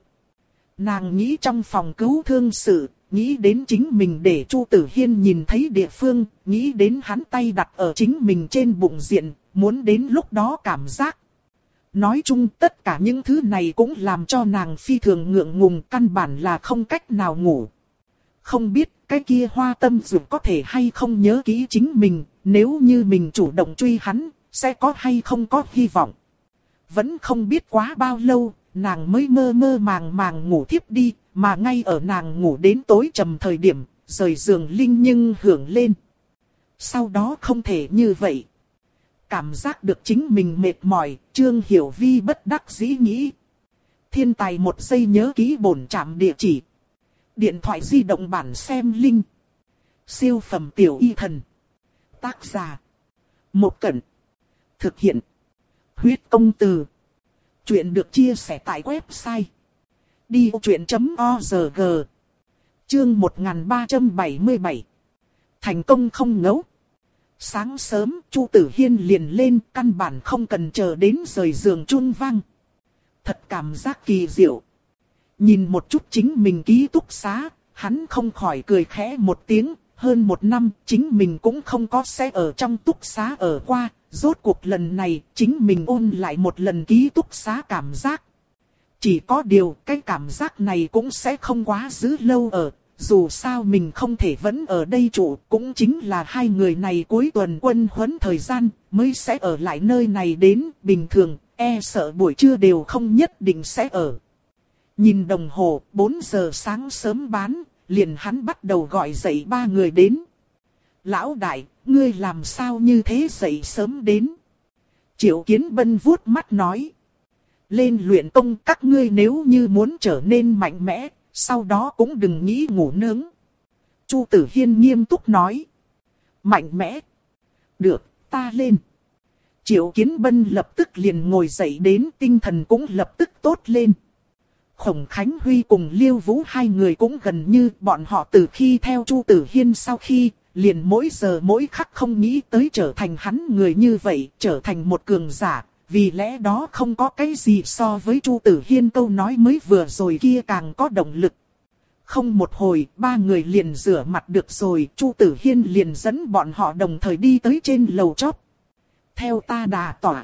S1: Nàng nghĩ trong phòng cứu thương sự, nghĩ đến chính mình để Chu Tử Hiên nhìn thấy địa phương, nghĩ đến hắn tay đặt ở chính mình trên bụng diện, muốn đến lúc đó cảm giác. Nói chung tất cả những thứ này cũng làm cho nàng phi thường ngượng ngùng, căn bản là không cách nào ngủ. Không biết cái kia Hoa Tâm Dược có thể hay không nhớ kỹ chính mình, nếu như mình chủ động truy hắn, sẽ có hay không có hy vọng. Vẫn không biết quá bao lâu, nàng mới mơ mơ màng màng ngủ thiếp đi, mà ngay ở nàng ngủ đến tối trầm thời điểm, rời giường linh nhưng hưởng lên. Sau đó không thể như vậy. Cảm giác được chính mình mệt mỏi, Trương Hiểu Vi bất đắc dĩ nghĩ. Thiên tài một giây nhớ kỹ bổn trạm địa chỉ. Điện thoại di động bản xem link. Siêu phẩm tiểu y thần. Tác giả. Một Cẩn. Thực hiện. Huyết công từ. Chuyện được chia sẻ tại website. đi ô chuyện chấm org. Chương một nghìn ba trăm bảy mươi bảy. Thành công không ngấu. Sáng sớm, Chu Tử Hiên liền lên, căn bản không cần chờ đến rời giường chuông vang. thật cảm giác kỳ diệu. Nhìn một chút chính mình ký túc xá, hắn không khỏi cười khẽ một tiếng, hơn một năm chính mình cũng không có sẽ ở trong túc xá ở qua, rốt cuộc lần này chính mình ôn lại một lần ký túc xá cảm giác. Chỉ có điều cái cảm giác này cũng sẽ không quá giữ lâu ở, dù sao mình không thể vẫn ở đây trụ, cũng chính là hai người này cuối tuần quân huấn thời gian mới sẽ ở lại nơi này đến, bình thường e sợ buổi trưa đều không nhất định sẽ ở. Nhìn đồng hồ, bốn giờ sáng sớm bán, liền hắn bắt đầu gọi dậy ba người đến. Lão đại, ngươi làm sao như thế dậy sớm đến? Triệu Kiến Bân vuốt mắt nói. Lên luyện công các ngươi nếu như muốn trở nên mạnh mẽ, sau đó cũng đừng nghĩ ngủ nướng. Chu Tử Hiên nghiêm túc nói. Mạnh mẽ. Được, ta lên. Triệu Kiến Bân lập tức liền ngồi dậy đến, tinh thần cũng lập tức tốt lên. Khổng Khánh Huy cùng Liêu Vũ hai người cũng gần như bọn họ từ khi theo Chu Tử Hiên sau khi, liền mỗi giờ mỗi khắc không nghĩ tới trở thành hắn người như vậy, trở thành một cường giả, vì lẽ đó không có cái gì so với Chu Tử Hiên câu nói mới vừa rồi kia càng có động lực. Không một hồi, ba người liền rửa mặt được rồi, Chu Tử Hiên liền dẫn bọn họ đồng thời đi tới trên lầu chót. Theo ta đà tỏa.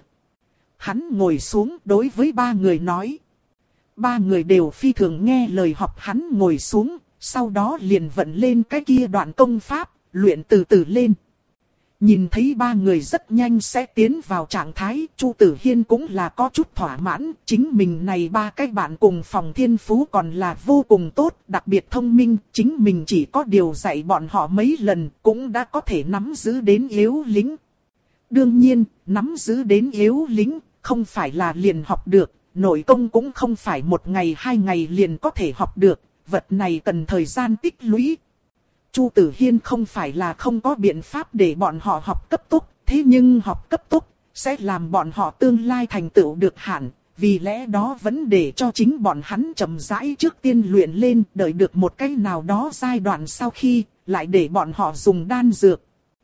S1: Hắn ngồi xuống đối với ba người nói. Ba người đều phi thường nghe lời học, hắn ngồi xuống, sau đó liền vận lên cái kia đoạn công pháp, luyện từ từ lên. Nhìn thấy ba người rất nhanh sẽ tiến vào trạng thái, Chu Tử Hiên cũng là có chút thỏa mãn, chính mình này ba cái bạn cùng phòng thiên phú còn là vô cùng tốt, đặc biệt thông minh, chính mình chỉ có điều dạy bọn họ mấy lần, cũng đã có thể nắm giữ đến yếu lĩnh. Đương nhiên, nắm giữ đến yếu lĩnh, không phải là liền học được, nội công cũng không phải một ngày hai ngày liền có thể học được, vật này cần thời gian tích lũy. Chu Tử Hiên không phải là không có biện pháp để bọn họ học cấp tốc, thế nhưng học cấp tốc sẽ làm bọn họ tương lai thành tựu được hạn, vì lẽ đó vẫn để cho chính bọn hắn chậm rãi trước tiên luyện lên, đợi được một cái nào đó giai đoạn sau khi, lại để bọn họ dùng đan dược.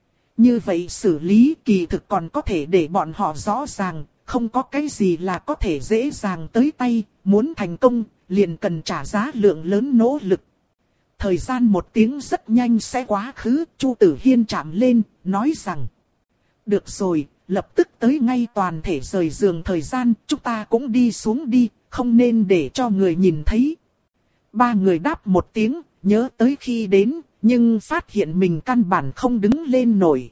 S1: Như vậy xử lý kỳ thực còn có thể để bọn họ rõ ràng, không có cái gì là có thể dễ dàng tới tay, muốn thành công, liền cần trả giá lượng lớn nỗ lực. Thời gian một tiếng rất nhanh sẽ quá khứ, Chu Tử Hiên chạm lên, nói rằng. Được rồi, lập tức tới ngay toàn thể rời giường thời gian, chúng ta cũng đi xuống đi, không nên để cho người nhìn thấy. Ba người đáp một tiếng, nhớ tới khi đến, nhưng phát hiện mình căn bản không đứng lên nổi.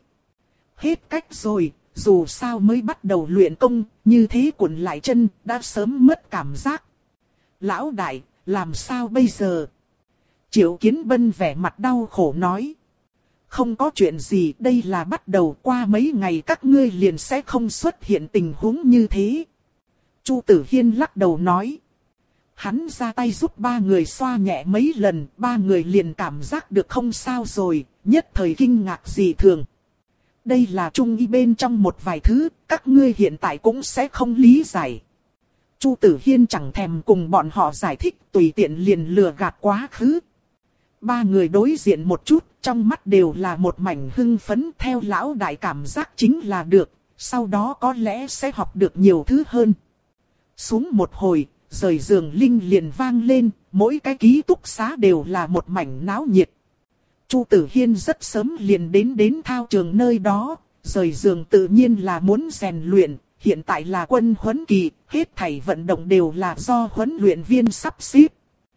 S1: Hết cách rồi, dù sao mới bắt đầu luyện công, như thế cuộn lại chân, đã sớm mất cảm giác. Lão đại, làm sao bây giờ? Triệu Kiến Bân vẻ mặt đau khổ nói. Không có chuyện gì, đây là bắt đầu, qua mấy ngày các ngươi liền sẽ không xuất hiện tình huống như thế. Chu Tử Hiên lắc đầu nói. Hắn ra tay giúp ba người xoa nhẹ mấy lần, ba người liền cảm giác được không sao rồi, nhất thời kinh ngạc dị thường. Đây là trung y bên trong một vài thứ, các ngươi hiện tại cũng sẽ không lý giải. Chu Tử Hiên chẳng thèm cùng bọn họ giải thích, tùy tiện liền lừa gạt quá khứ. Ba người đối diện một chút, trong mắt đều là một mảnh hưng phấn, theo lão đại cảm giác chính là được, sau đó có lẽ sẽ học được nhiều thứ hơn. Xuống một hồi, rời giường linh liền vang lên, mỗi cái ký túc xá đều là một mảnh náo nhiệt. Chu Tử Hiên rất sớm liền đến đến thao trường nơi đó, rời giường tự nhiên là muốn rèn luyện, hiện tại là quân huấn kỳ, hết thảy vận động đều là do huấn luyện viên sắp xếp.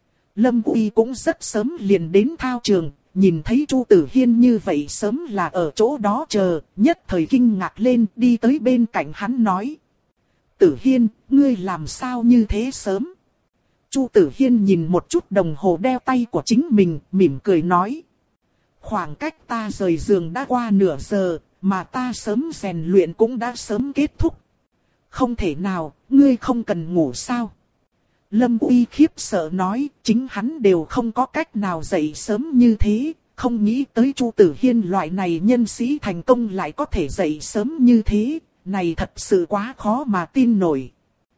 S1: Lâm Uy cũng rất sớm liền đến thao trường, nhìn thấy Chu Tử Hiên như vậy sớm là ở chỗ đó chờ, nhất thời kinh ngạc lên, đi tới bên cạnh hắn nói. Tử Hiên, ngươi làm sao như thế sớm? Chu Tử Hiên nhìn một chút đồng hồ đeo tay của chính mình, mỉm cười nói. Khoảng cách ta rời giường đã qua nửa giờ, mà ta sớm rèn luyện cũng đã sớm kết thúc. Không thể nào, ngươi không cần ngủ sao? Lâm Uy khiếp sợ nói, chính hắn đều không có cách nào dậy sớm như thế, không nghĩ tới Chu Tử Hiên loại này nhân sĩ thành công lại có thể dậy sớm như thế, này thật sự quá khó mà tin nổi.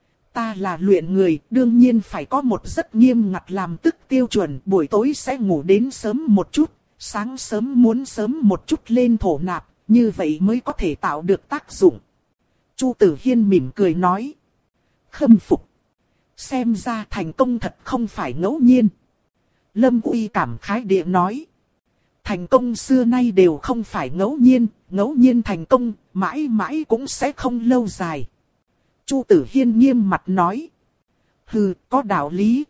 S1: Ta là luyện người, đương nhiên phải có một rất nghiêm ngặt làm tức tiêu chuẩn, buổi tối sẽ ngủ đến sớm một chút, sáng sớm muốn sớm một chút lên thổ nạp, như vậy mới có thể tạo được tác dụng. Chu Tử Hiên mỉm cười nói. Khâm phục. xem ra thành công thật không phải ngẫu nhiên. Lâm Uy cảm khái địa nói. Thành công xưa nay đều không phải ngẫu nhiên, ngẫu nhiên thành công, mãi mãi cũng sẽ không lâu dài. Chu Tử Hiên nghiêm mặt nói. Hừ, có đạo lý.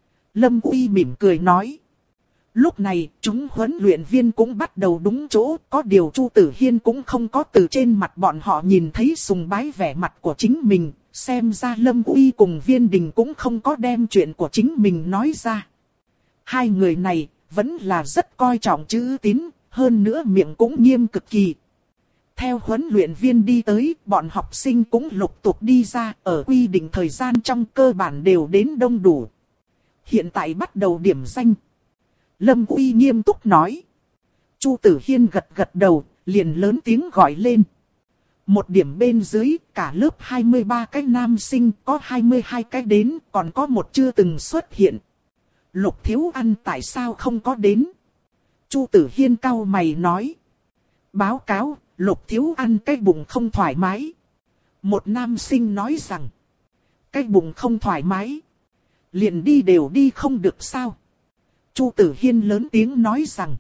S1: Lâm Uy mỉm cười nói. Lúc này, chúng huấn luyện viên cũng bắt đầu đúng chỗ, có điều Chu Tử Hiên cũng không có từ trên mặt bọn họ nhìn thấy sùng bái vẻ mặt của chính mình, xem ra Lâm Uy cùng Viên Đình cũng không có đem chuyện của chính mình nói ra. Hai người này, vẫn là rất coi trọng chữ tín, hơn nữa miệng cũng nghiêm cực kỳ. Theo huấn luyện viên đi tới, bọn học sinh cũng lục tục đi ra, ở quy định thời gian trong cơ bản đều đến đông đủ. Hiện tại bắt đầu điểm danh. Lâm Uy nghiêm túc nói. Chu Tử Hiên gật gật đầu, liền lớn tiếng gọi lên. Một điểm bên dưới, cả lớp hai mươi ba cái nam sinh, có hai mươi hai cái đến, còn có một chưa từng xuất hiện. Lục Thiếu Ăn tại sao không có đến? Chu Tử Hiên cau mày nói. Báo cáo, Lục Thiếu Ăn cái bụng không thoải mái. Một nam sinh nói rằng. Cái bụng không thoải mái. Liền đi đều đi không được sao? Chu Tử Hiên lớn tiếng nói rằng.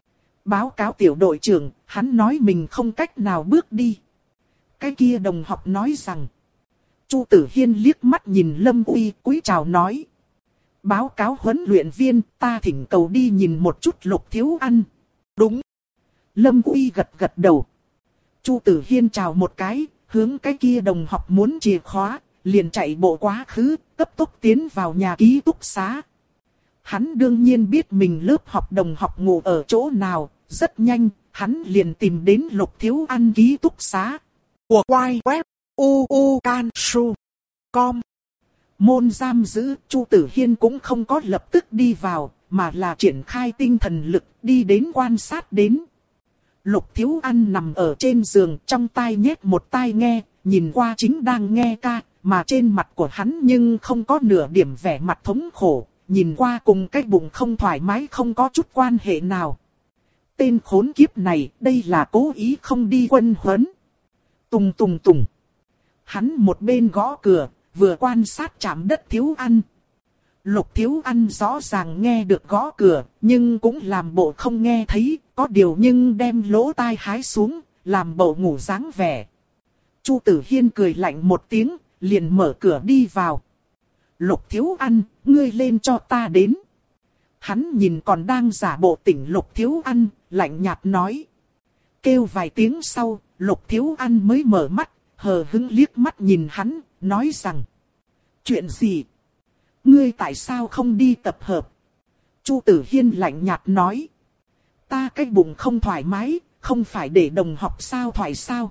S1: Báo cáo tiểu đội trưởng, hắn nói mình không cách nào bước đi. Cái kia đồng học nói rằng. Chu Tử Hiên liếc mắt nhìn Lâm Uy cúi chào nói. Báo cáo huấn luyện viên, ta thỉnh cầu đi nhìn một chút Lục Thiếu Ăn. Đúng. Lâm Uy gật gật đầu. Chu Tử Hiên chào một cái, hướng cái kia đồng học muốn chìa khóa, liền chạy bộ quá khứ, cấp tốc tiến vào nhà ký túc xá. Hắn đương nhiên biết mình lớp học đồng học ngủ ở chỗ nào, rất nhanh, hắn liền tìm đến Lục Thiếu Ăn ký túc xá. Của quay web u u can su chấm com. Môn giam giữ, Chu Tử Hiên cũng không có lập tức đi vào, mà là triển khai tinh thần lực đi đến quan sát đến. Lục Thiếu Ăn nằm ở trên giường, trong tai nhét một tai nghe, nhìn qua chính đang nghe ca, mà trên mặt của hắn nhưng không có nửa điểm vẻ mặt thống khổ, nhìn qua cùng cái bụng không thoải mái không có chút quan hệ nào. Tên khốn kiếp này, đây là cố ý không đi quân huấn. Tùng tùng tùng. Hắn một bên gõ cửa, vừa quan sát chạm đất Thiếu Ăn. Lục Thiếu Ăn rõ ràng nghe được gõ cửa, nhưng cũng làm bộ không nghe thấy, có điều nhưng đem lỗ tai hái xuống, làm bộ ngủ dáng vẻ. Chu Tử Hiên cười lạnh một tiếng, liền mở cửa đi vào. Lục Thiếu Ăn, ngươi lên cho ta đến. Hắn nhìn còn đang giả bộ tỉnh Lục Thiếu Ăn, lạnh nhạt nói. Kêu vài tiếng sau, Lục Thiếu Ăn mới mở mắt, hờ hững liếc mắt nhìn hắn, nói rằng. Chuyện gì? Ngươi tại sao không đi tập hợp? Chu Tử Hiên lạnh nhạt nói. Ta cái bụng không thoải mái, không phải để đồng học sao thoải sao?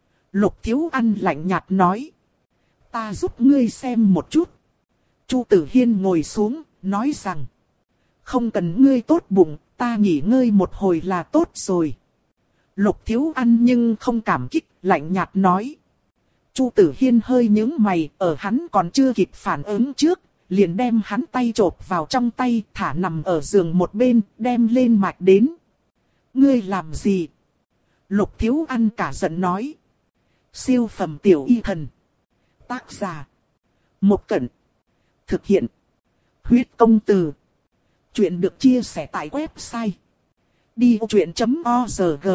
S1: Lục Thiếu Ăn lạnh nhạt nói. Ta giúp ngươi xem một chút. Chu Tử Hiên ngồi xuống, nói rằng. Không cần ngươi tốt bụng, ta nghỉ ngơi một hồi là tốt rồi. Lục Thiếu Ăn nhưng không cảm kích, lạnh nhạt nói. Chu Tử Hiên hơi nhướng mày, ở hắn còn chưa kịp phản ứng trước, liền đem hắn tay chộp vào trong tay, thả nằm ở giường một bên, đem lên mạch đến. Ngươi làm gì? Lục Thiếu Ăn cả giận nói. Siêu phẩm tiểu y thần. Tác giả. Một Cẩn. Thực hiện. Huyết công từ. Chuyện được chia sẻ tại website. đi ô chuyện chấm org.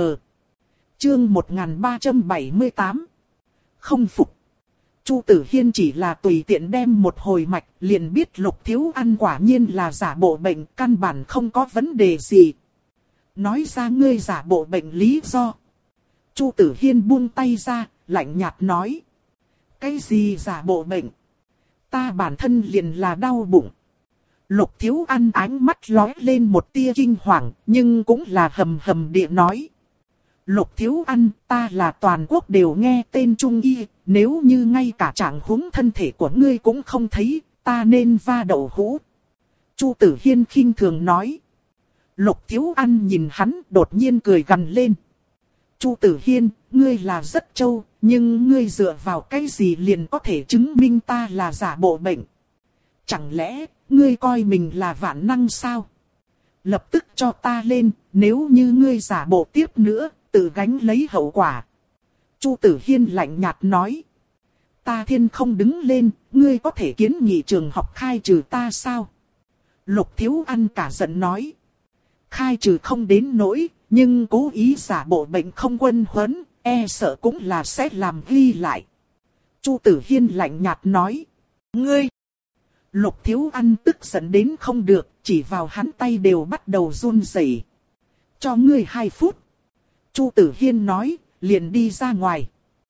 S1: Chương một nghìn ba trăm bảy mươi tám. Không phục. Chu Tử Hiên chỉ là tùy tiện đem một hồi mạch, liền biết Lục Thiếu Ăn quả nhiên là giả bộ bệnh, căn bản không có vấn đề gì. Nói ra ngươi giả bộ bệnh lý do. Chu Tử Hiên buông tay ra, lạnh nhạt nói. Cái gì giả bộ bệnh? Ta bản thân liền là đau bụng. Lục Thiếu Ăn ánh mắt lóe lên một tia kinh hoàng, nhưng cũng là hầm hầm địa nói. Lục Thiếu Ăn, ta là toàn quốc đều nghe tên Trung Y, nếu như ngay cả trạng huống thân thể của ngươi cũng không thấy, ta nên va đậu hũ. Chu Tử Hiên khinh thường nói. Lục Thiếu Ăn nhìn hắn đột nhiên cười gằn lên. Chu Tử Hiên, ngươi là rất trâu, nhưng ngươi dựa vào cái gì liền có thể chứng minh ta là giả bộ bệnh? Chẳng lẽ, ngươi coi mình là vạn năng sao? Lập tức cho ta lên, nếu như ngươi giả bộ tiếp nữa, tự gánh lấy hậu quả. Chu Tử Hiên lạnh nhạt nói. ta thiên không đứng lên, ngươi có thể kiến nghị trường học khai trừ ta sao? Lục Thiếu Ăn cả giận nói. Khai trừ không đến nỗi, nhưng cố ý giả bộ bệnh không quân huấn, e sợ cũng là sẽ làm ghi lại. Chu Tử Hiên lạnh nhạt nói. Ngươi! Lục Thiếu Ăn tức giận đến không được, chỉ vào hắn tay đều bắt đầu run rẩy. Cho ngươi hai phút. Chu Tử Hiên nói, liền đi ra ngoài.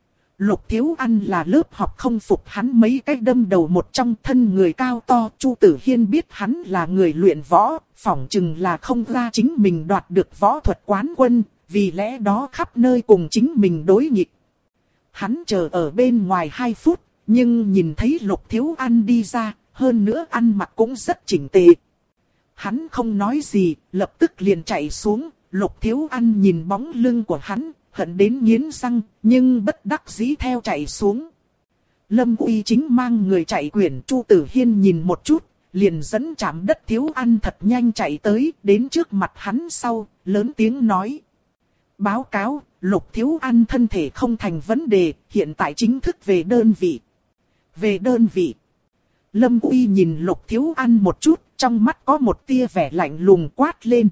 S1: Lục Thiếu Ăn là lớp học không phục hắn mấy cái đâm đầu một trong, thân người cao to. Chu Tử Hiên biết hắn là người luyện võ, phỏng chừng là không ra chính mình đoạt được võ thuật quán quân, vì lẽ đó khắp nơi cùng chính mình đối nghịch. Hắn chờ ở bên ngoài hai phút, nhưng nhìn thấy Lục Thiếu Ăn đi ra, hơn nữa ăn mặc cũng rất chỉnh tề. Hắn không nói gì, lập tức liền chạy xuống. Lục Thiếu Ăn nhìn bóng lưng của hắn, hận đến nghiến răng, nhưng bất đắc dĩ theo chạy xuống. Lâm Uy chính mang người chạy quyển. Chu Tử Hiên nhìn một chút, liền dẫn chạm đất Thiếu Ăn thật nhanh chạy tới, đến trước mặt hắn sau, lớn tiếng nói. Báo cáo, Lục Thiếu Ăn thân thể không thành vấn đề, hiện tại chính thức về đơn vị. Về đơn vị. Lâm Uy nhìn Lục Thiếu Ăn một chút, trong mắt có một tia vẻ lạnh lùng quát lên.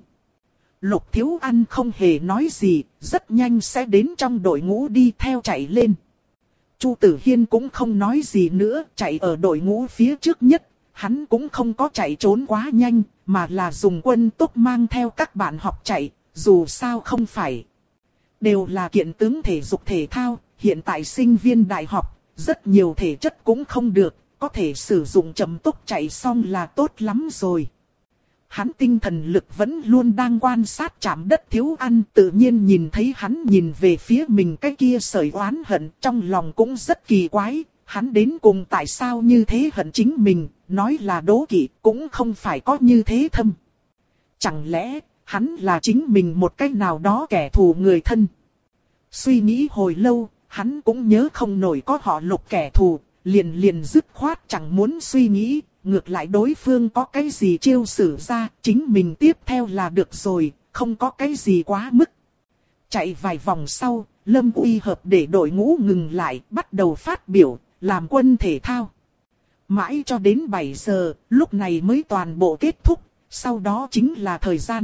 S1: Lục Thiếu Ăn không hề nói gì, rất nhanh sẽ đến trong đội ngũ đi theo chạy lên. Chu Tử Hiên cũng không nói gì nữa, chạy ở đội ngũ phía trước nhất. Hắn cũng không có chạy trốn quá nhanh, mà là dùng quân tốc mang theo các bạn học chạy, dù sao không phải. Đều là kiện tướng thể dục thể thao, hiện tại sinh viên đại học, rất nhiều thể chất cũng không được, có thể sử dụng chậm tốc chạy xong là tốt lắm rồi. Hắn tinh thần lực vẫn luôn đang quan sát chạm đất Thiếu Ăn, tự nhiên nhìn thấy hắn nhìn về phía mình cái kia sợi oán hận, trong lòng cũng rất kỳ quái, hắn đến cùng tại sao như thế hận chính mình, nói là đố kỵ cũng không phải có như thế thâm. Chẳng lẽ, hắn là chính mình một cách nào đó kẻ thù người thân. Suy nghĩ hồi lâu, hắn cũng nhớ không nổi có họ Lục kẻ thù, liền liền dứt khoát chẳng muốn suy nghĩ. Ngược lại đối phương có cái gì chiêu sử ra, chính mình tiếp theo là được rồi, không có cái gì quá mức. Chạy vài vòng sau, Lâm Uy hợp để đội ngũ ngừng lại, bắt đầu phát biểu, làm quân thể thao. Mãi cho đến bảy giờ, lúc này mới toàn bộ kết thúc, sau đó chính là thời gian.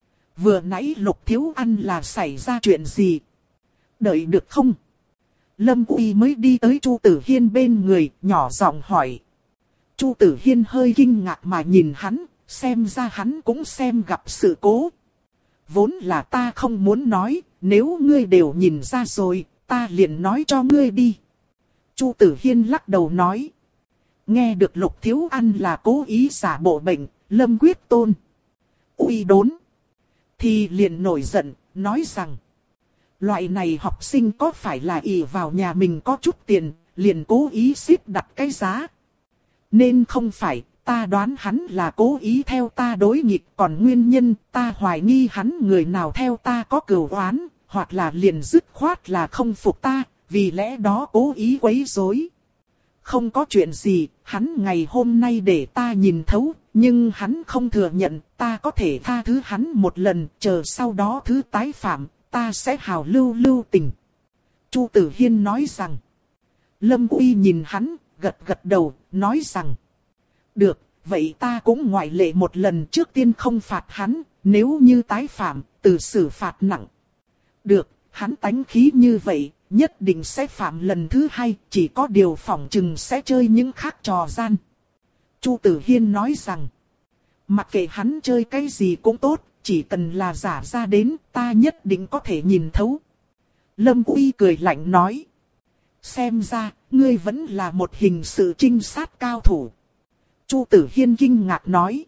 S1: Vừa nãy Lục Thiếu Ăn là xảy ra chuyện gì? Đợi được không? Lâm Uy mới đi tới Chu Tử Hiên bên người, nhỏ giọng hỏi. Chu Tử Hiên hơi kinh ngạc mà nhìn hắn, xem ra hắn cũng xem gặp sự cố. Vốn là ta không muốn nói, nếu ngươi đều nhìn ra rồi, ta liền nói cho ngươi đi. Chu Tử Hiên lắc đầu nói. Nghe được Lục Thiếu Ăn là cố ý giả bộ bệnh, Lâm Quyết Tôn uy đốn. Thì liền nổi giận, nói rằng. Loại này học sinh có phải là ỷ vào nhà mình có chút tiền, liền cố ý xếp đặt cái giá. Nên không phải, ta đoán hắn là cố ý theo ta đối nghịch, còn nguyên nhân ta hoài nghi hắn người nào theo ta có cừu oán, hoặc là liền dứt khoát là không phục ta, vì lẽ đó cố ý quấy rối. Không có chuyện gì, hắn ngày hôm nay để ta nhìn thấu, nhưng hắn không thừa nhận, ta có thể tha thứ hắn một lần, chờ sau đó thứ tái phạm, ta sẽ hào lưu lưu tình. Chu Tử Hiên nói rằng. Lâm Uy nhìn hắn, gật gật đầu, nói rằng. Được, vậy ta cũng ngoại lệ một lần, trước tiên không phạt hắn, nếu như tái phạm, từ xử phạt nặng. Được, hắn tánh khí như vậy, nhất định sẽ phạm lần thứ hai, chỉ có điều phỏng chừng sẽ chơi những khác trò gian. Chu Tử Hiên nói rằng. Mặc kệ hắn chơi cái gì cũng tốt, chỉ cần là giả ra đến, ta nhất định có thể nhìn thấu. Lâm Uy cười lạnh nói. Xem ra, ngươi vẫn là một hình sự trinh sát cao thủ. Chu Tử Hiên kinh ngạc nói.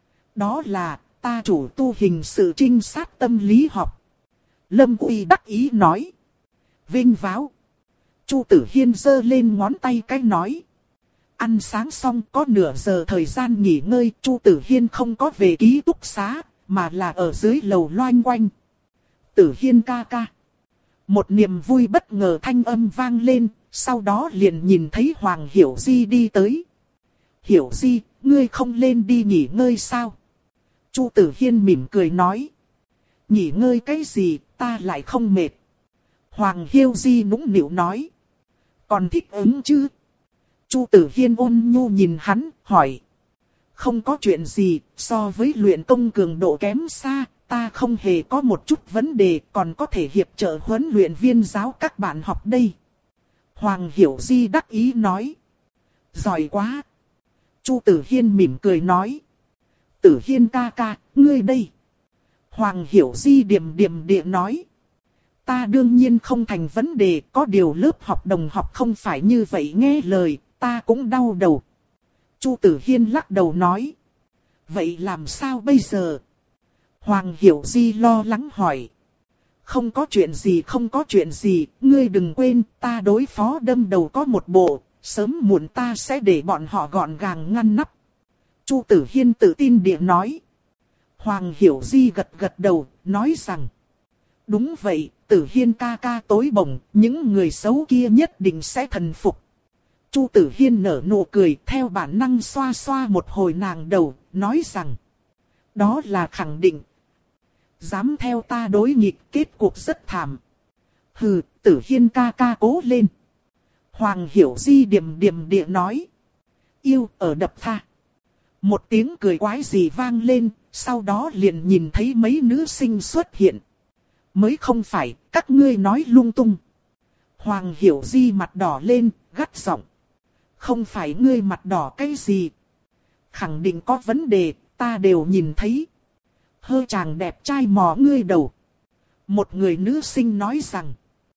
S1: Đó là, ta chủ tu hình sự trinh sát tâm lý học. Lâm Uy đắc ý nói. Vinh váo. Chu Tử Hiên giơ lên ngón tay cái nói. Ăn sáng xong có nửa giờ thời gian nghỉ ngơi, Chu Tử Hiên không có về ký túc xá, mà là ở dưới lầu loanh quanh. Tử Hiên ca ca. Một niềm vui bất ngờ thanh âm vang lên, sau đó liền nhìn thấy Hoàng Hiểu Di đi tới. Hiểu Di, ngươi không lên đi nghỉ ngơi sao? Chu Tử Hiên mỉm cười nói. Nghỉ ngơi cái gì, ta lại không mệt. Hoàng Hiểu Di nũng nịu nói. Còn thích ứng chứ? Chu Tử Hiên ôn nhu nhìn hắn, hỏi. Không có chuyện gì, so với luyện công cường độ kém xa, ta không hề có một chút vấn đề, còn có thể hiệp trợ huấn luyện viên giáo các bạn học đây. Hoàng Hiểu Di đắc ý nói. Giỏi quá. Chu Tử Hiên mỉm cười nói. Tử Hiên ca ca, ngươi đây. Hoàng Hiểu Di điềm điềm địa nói. Ta đương nhiên không thành vấn đề, có điều lớp học đồng học không phải như vậy nghe lời, ta cũng đau đầu. Chu Tử Hiên lắc đầu nói. Vậy làm sao bây giờ? Hoàng Hiểu Di lo lắng hỏi. Không có chuyện gì không có chuyện gì, ngươi đừng quên, ta đối phó đâm đầu có một bộ, sớm muộn ta sẽ để bọn họ gọn gàng ngăn nắp. Chu Tử Hiên tự tin địa nói. Hoàng Hiểu Di gật gật đầu, nói rằng. Đúng vậy, Tử Hiên ca ca tối bổng, những người xấu kia nhất định sẽ thần phục. Chu Tử Hiên nở nụ cười, theo bản năng xoa xoa một hồi nàng đầu, nói rằng. Đó là khẳng định. Dám theo ta đối nghịch, kết cuộc rất thảm. Hừ, Tử Hiên ca ca cố lên. Hoàng Hiểu Di điềm điềm địa nói. Yêu ở đập tha. Một tiếng cười quái gì vang lên, sau đó liền nhìn thấy mấy nữ sinh xuất hiện. Mới không phải, các ngươi nói lung tung. Hoàng Hiểu Di mặt đỏ lên, gắt giọng. Không phải ngươi mặt đỏ cái gì. Khẳng định có vấn đề, ta đều nhìn thấy. Hơ chàng đẹp trai mò ngươi đầu. Một người nữ sinh nói rằng.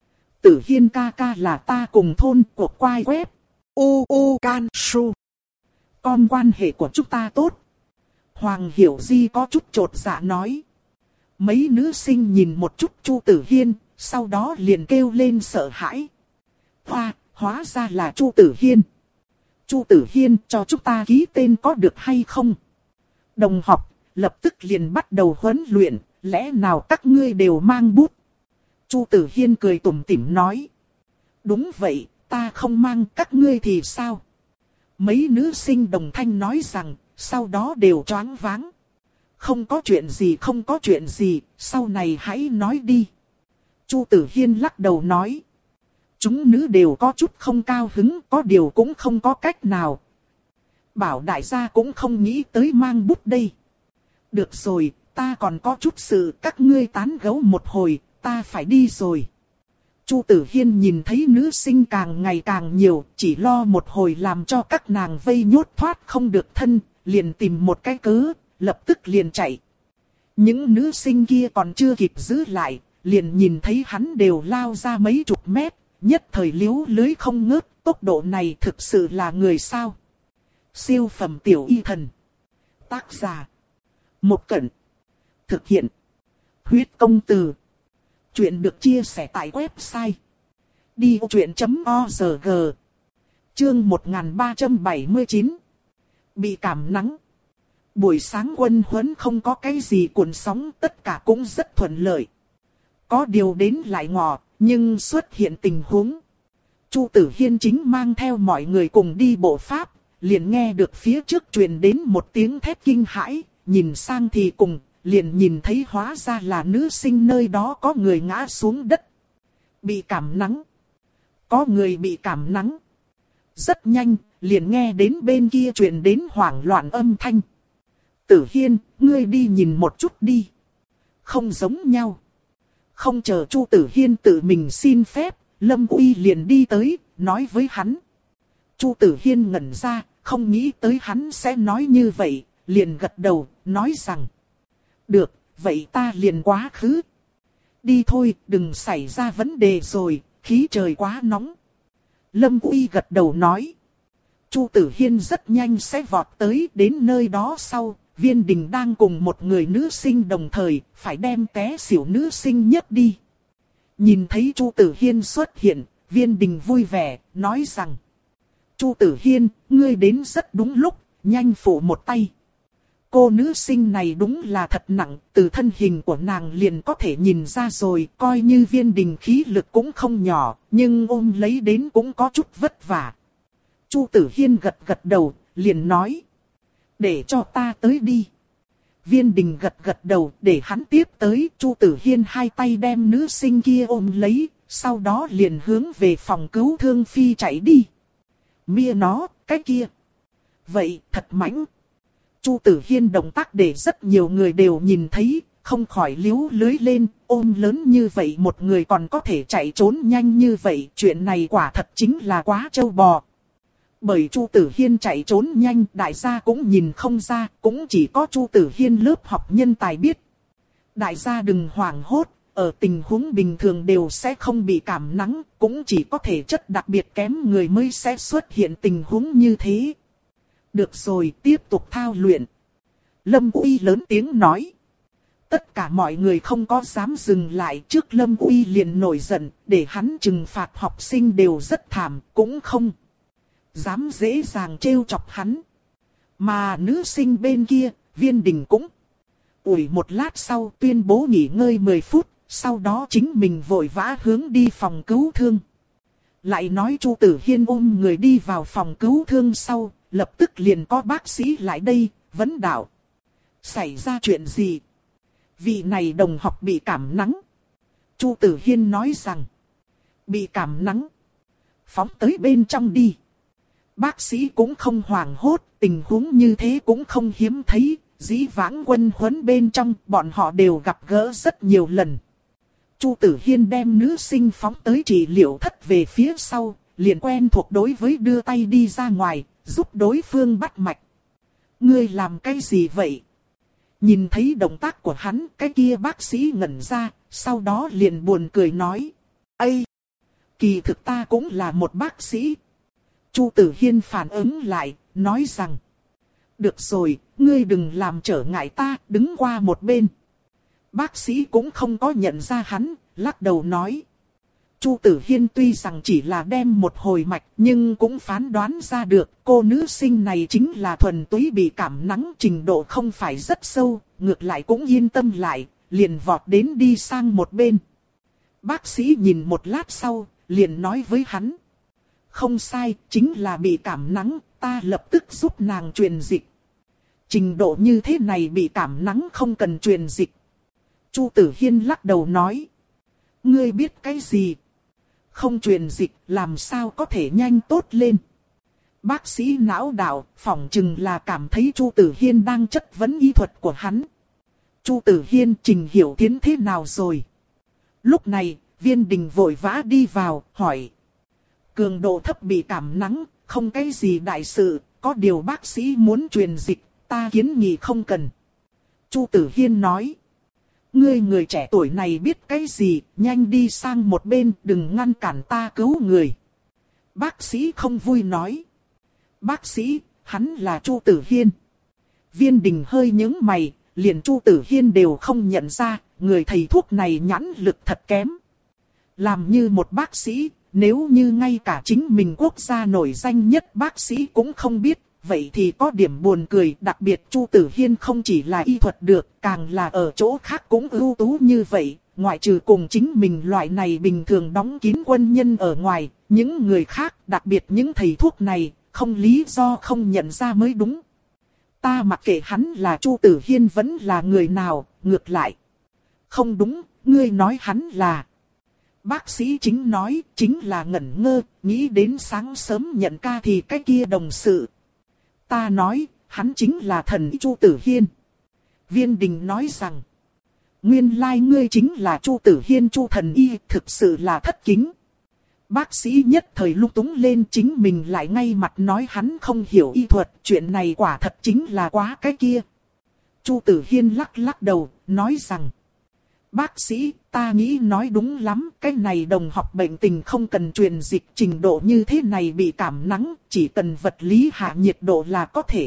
S1: Tử Hiên ca ca là ta cùng thôn của quai web. U U Can Su. Con quan hệ của chúng ta tốt. Hoàng Hiểu Di có chút chột dạ nói. Mấy nữ sinh nhìn một chút Chu Tử Hiên, sau đó liền kêu lên sợ hãi. Hoa, hóa ra là Chu Tử Hiên. Chu Tử Hiên, cho chúng ta ký tên có được hay không? Đồng học, lập tức liền bắt đầu huấn luyện, lẽ nào các ngươi đều mang bút? Chu Tử Hiên cười tủm tỉm nói. Đúng vậy, ta không mang, các ngươi thì sao? Mấy nữ sinh đồng thanh nói rằng, sau đó đều choáng váng. Không có chuyện gì không có chuyện gì, sau này hãy nói đi. Chu Tử Hiên lắc đầu nói. Chúng nữ đều có chút không cao hứng, có điều cũng không có cách nào. Bảo đại gia cũng không nghĩ tới mang bút đây. Được rồi, ta còn có chút sự, các ngươi tán gẫu một hồi, ta phải đi rồi. Chu Tử Hiên nhìn thấy nữ sinh càng ngày càng nhiều, chỉ lo một hồi làm cho các nàng vây nhốt thoát không được thân, liền tìm một cái cớ, lập tức liền chạy. Những nữ sinh kia còn chưa kịp giữ lại, liền nhìn thấy hắn đều lao ra mấy chục mét, nhất thời liếu lưới không ngớt, tốc độ này thực sự là người sao. Siêu phẩm tiểu y thần. Tác giả. Một Cẩn. Thực hiện. Huyết công từ. Chuyện được chia sẻ tại website. đi ô chuyện chấm org. Chương một nghìn ba trăm bảy mươi chín. Bị cảm nắng. Buổi sáng quân huấn không có cái gì cuộn sóng, tất cả cũng rất thuận lợi. Có điều đến lại ngọ, nhưng xuất hiện tình huống. Chu Tử Hiên chính mang theo mọi người cùng đi bộ pháp, liền nghe được phía trước truyền đến một tiếng thét kinh hãi, nhìn sang thì cùng, liền nhìn thấy hóa ra là nữ sinh nơi đó có người ngã xuống đất. Bị cảm nắng. Có người bị cảm nắng. Rất nhanh, liền nghe đến bên kia truyền đến hoảng loạn âm thanh. Tử Hiên, ngươi đi nhìn một chút đi. Không giống nhau. Không chờ Chu Tử Hiên tự mình xin phép, Lâm Uy liền đi tới, nói với hắn. Chu Tử Hiên ngẩn ra, không nghĩ tới hắn sẽ nói như vậy, liền gật đầu, nói rằng. Được, vậy ta liền quá khứ. Đi thôi, đừng xảy ra vấn đề rồi, khí trời quá nóng. Lâm Uy gật đầu nói. Chu Tử Hiên rất nhanh sẽ vọt tới, đến nơi đó sau, Viên Đình đang cùng một người nữ sinh đồng thời, phải đem té xỉu nữ sinh nhất đi. Nhìn thấy Chu Tử Hiên xuất hiện, Viên Đình vui vẻ, nói rằng. Chu Tử Hiên, ngươi đến rất đúng lúc, nhanh phụ một tay. Cô nữ sinh này đúng là thật nặng, từ thân hình của nàng liền có thể nhìn ra rồi, coi như Viên Đình khí lực cũng không nhỏ, nhưng ôm lấy đến cũng có chút vất vả. Chu Tử Hiên gật gật đầu, liền nói. Để cho ta tới đi. Viên Đình gật gật đầu để hắn tiếp tới. Chu Tử Hiên hai tay đem nữ sinh kia ôm lấy, sau đó liền hướng về phòng cứu thương phi chạy đi. Mia nó, cái kia. Vậy, thật mãnh. Chu Tử Hiên động tác để rất nhiều người đều nhìn thấy, không khỏi liếu lưới lên, ôm lớn như vậy một người còn có thể chạy trốn nhanh như vậy, chuyện này quả thật chính là quá trâu bò. Bởi Chu Tử Hiên chạy trốn nhanh, đại gia cũng nhìn không ra, cũng chỉ có Chu Tử Hiên lớp học nhân tài biết. Đại gia đừng hoảng hốt, ở tình huống bình thường đều sẽ không bị cảm nắng, cũng chỉ có thể chất đặc biệt kém người mới sẽ xuất hiện tình huống như thế. Được rồi, tiếp tục thao luyện. Lâm Uy lớn tiếng nói. Tất cả mọi người không có dám dừng lại, trước Lâm Uy liền nổi giận, để hắn trừng phạt học sinh đều rất thảm, cũng không dám dễ dàng trêu chọc hắn. Mà nữ sinh bên kia, Viên Đình cũng ủi một lát sau tuyên bố nghỉ ngơi mười phút, sau đó chính mình vội vã hướng đi phòng cứu thương. Lại nói Chu Tử Hiên ôm người đi vào phòng cứu thương sau, lập tức liền có bác sĩ lại đây, vấn đạo. Xảy ra chuyện gì? Vị này đồng học bị cảm nắng. Chu Tử Hiên nói rằng, bị cảm nắng. Phóng tới bên trong đi. Bác sĩ cũng không hoảng hốt, tình huống như thế cũng không hiếm thấy, dĩ vãng quân huấn bên trong bọn họ đều gặp gỡ rất nhiều lần. Chu Tử Hiên đem nữ sinh phóng tới trị liệu thất về phía sau, liền quen thuộc đối với đưa tay đi ra ngoài, giúp đối phương bắt mạch. Ngươi làm cái gì vậy? Nhìn thấy động tác của hắn, cái kia bác sĩ ngẩn ra, sau đó liền buồn cười nói. Ây! Kỳ thực ta cũng là một bác sĩ. Chu Tử Hiên phản ứng lại, nói rằng. Được rồi, ngươi đừng làm trở ngại ta, đứng qua một bên. Bác sĩ cũng không có nhận ra hắn, lắc đầu nói. Chu Tử Hiên tuy rằng chỉ là đem một hồi mạch, nhưng cũng phán đoán ra được cô nữ sinh này chính là thuần túy bị cảm nắng, trình độ không phải rất sâu, ngược lại cũng yên tâm lại, liền vọt đến đi sang một bên. Bác sĩ nhìn một lát sau, liền nói với hắn. Không sai, chính là bị cảm nắng, ta lập tức giúp nàng truyền dịch. Trình độ như thế này bị cảm nắng không cần truyền dịch. Chu Tử Hiên lắc đầu nói. Ngươi biết cái gì? Không truyền dịch làm sao có thể nhanh tốt lên. Bác sĩ não đạo phỏng chừng là cảm thấy Chu Tử Hiên đang chất vấn y thuật của hắn. Chu Tử Hiên Trình Hiểu Tiến thế nào rồi? Lúc này, Viên Đình vội vã đi vào, hỏi. Cường độ thấp bị cảm nắng, không cái gì đại sự, có điều bác sĩ muốn truyền dịch, ta kiến nghị không cần. Chu Tử Hiên nói. Ngươi người trẻ tuổi này biết cái gì, nhanh đi sang một bên, đừng ngăn cản ta cứu người. Bác sĩ không vui nói. Bác sĩ, hắn là Chu Tử Hiên. Viên Đình hơi nhướng mày, liền Chu Tử Hiên đều không nhận ra, người thầy thuốc này nhãn lực thật kém. Làm như một bác sĩ, nếu như ngay cả chính mình quốc gia nổi danh nhất bác sĩ cũng không biết, vậy thì có điểm buồn cười. Đặc biệt Chu Tử Hiên không chỉ là y thuật được, càng là ở chỗ khác cũng ưu tú như vậy. Ngoại trừ cùng chính mình loại này bình thường đóng kín quân nhân ở ngoài, những người khác, đặc biệt những thầy thuốc này, không lý do không nhận ra mới đúng. Ta mặc kệ hắn là Chu Tử Hiên vẫn là người nào, ngược lại. Không đúng, ngươi nói hắn là. Bác sĩ chính nói, chính là ngẩn ngơ, nghĩ đến sáng sớm nhận ca thì cái kia đồng sự. Ta nói, hắn chính là thần Chu Tử Hiên. Viên Đình nói rằng, nguyên lai ngươi chính là Chu Tử Hiên Chu thần y, thực sự là thất kính. Bác sĩ nhất thời lung túng lên, chính mình lại ngay mặt nói hắn không hiểu y thuật, chuyện này quả thật chính là quá cái kia. Chu Tử Hiên lắc lắc đầu, nói rằng, bác sĩ, ta nghĩ nói đúng lắm, cái này đồng học bệnh tình không cần truyền dịch, trình độ như thế này bị cảm nắng, chỉ cần vật lý hạ nhiệt độ là có thể.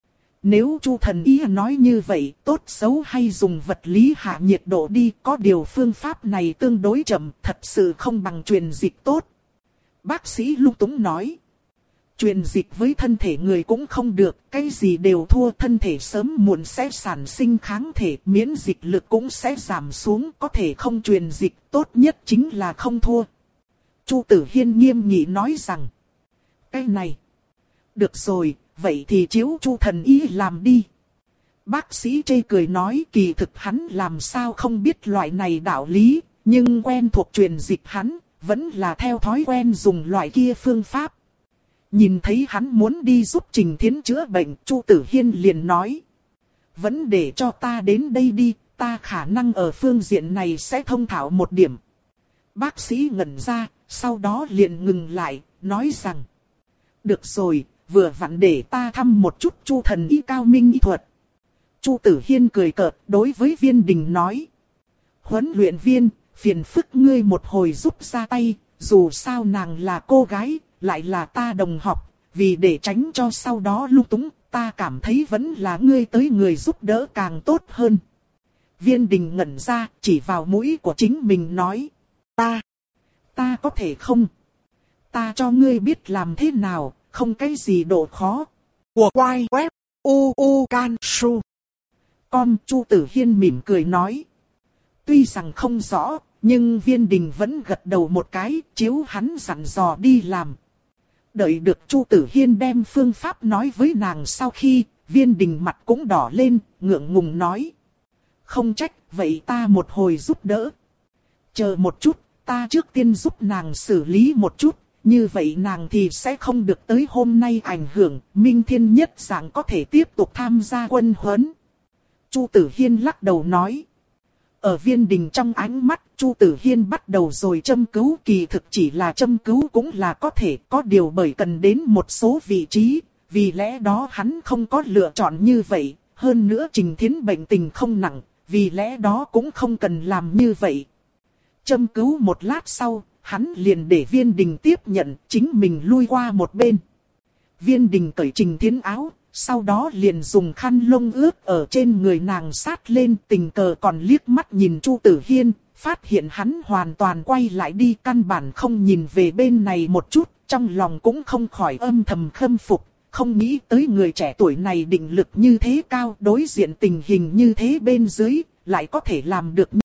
S1: Nếu Chu thần y nói như vậy, tốt xấu hay dùng vật lý hạ nhiệt độ đi, có điều phương pháp này tương đối chậm, thật sự không bằng truyền dịch tốt. Bác sĩ lung túng nói. Truyền dịch với thân thể người cũng không được, cái gì đều thua, thân thể sớm muộn sẽ sản sinh kháng thể, miễn dịch lực cũng sẽ giảm xuống, có thể không truyền dịch, tốt nhất chính là không thua. Chu Tử Hiên nghiêm nghị nói rằng, cái này, được rồi, vậy thì chiếu Chu thần y làm đi. Bác sĩ chê cười nói kỳ thực hắn làm sao không biết loại này đạo lý, nhưng quen thuộc truyền dịch hắn, vẫn là theo thói quen dùng loại kia phương pháp. Nhìn thấy hắn muốn đi giúp Trình Thiến chữa bệnh, Chu Tử Hiên liền nói. Vẫn để cho ta đến đây đi, ta khả năng ở phương diện này sẽ thông thạo một điểm. Bác sĩ ngẩn ra, sau đó liền ngừng lại, nói rằng. Được rồi, vừa vặn để ta thăm một chút Chu thần y cao minh y thuật. Chu Tử Hiên cười cợt đối với Viên Đình nói. Huấn luyện viên, phiền phức ngươi một hồi giúp ra tay, dù sao nàng là cô gái, lại là ta đồng học, vì để tránh cho sau đó lung túng, ta cảm thấy vẫn là ngươi tới người giúp đỡ càng tốt hơn. Viên Đình ngẩn ra, chỉ vào mũi của chính mình nói. Ta, ta có thể không? Ta cho ngươi biết làm thế nào, không cái gì độ khó.
S2: Của quay web, u u can su.
S1: Con Chu Tử Hiên mỉm cười nói. Tuy rằng không rõ, nhưng Viên Đình vẫn gật đầu một cái, chiếu hắn dặn dò đi làm. Đợi được Chu Tử Hiên đem phương pháp nói với nàng sau khi, Viên Đình mặt cũng đỏ lên, ngượng ngùng nói. Không trách, vậy ta một hồi giúp đỡ. Chờ một chút, ta trước tiên giúp nàng xử lý một chút, như vậy nàng thì sẽ không được tới hôm nay ảnh hưởng, Minh Thiên nhất dạng có thể tiếp tục tham gia quân huấn. Chu Tử Hiên lắc đầu nói. Ở Viên Đình trong ánh mắt, Chu Tử Hiên bắt đầu rồi châm cứu, kỳ thực chỉ là châm cứu cũng là có thể, có điều bởi cần đến một số vị trí, vì lẽ đó hắn không có lựa chọn như vậy, hơn nữa Trình Thiến bệnh tình không nặng, vì lẽ đó cũng không cần làm như vậy. Châm cứu một lát sau, hắn liền để Viên Đình tiếp nhận, chính mình lui qua một bên. Viên Đình cởi Trình Thiến áo, sau đó liền dùng khăn lông ướt ở trên người nàng sát lên, tình cờ còn liếc mắt nhìn Chu Tử Hiên, phát hiện hắn hoàn toàn quay lại đi, căn bản không nhìn về bên này một chút, trong lòng cũng không khỏi âm thầm khâm phục, không nghĩ tới người trẻ tuổi này định lực như thế cao, đối diện tình hình như thế bên dưới, lại có thể làm được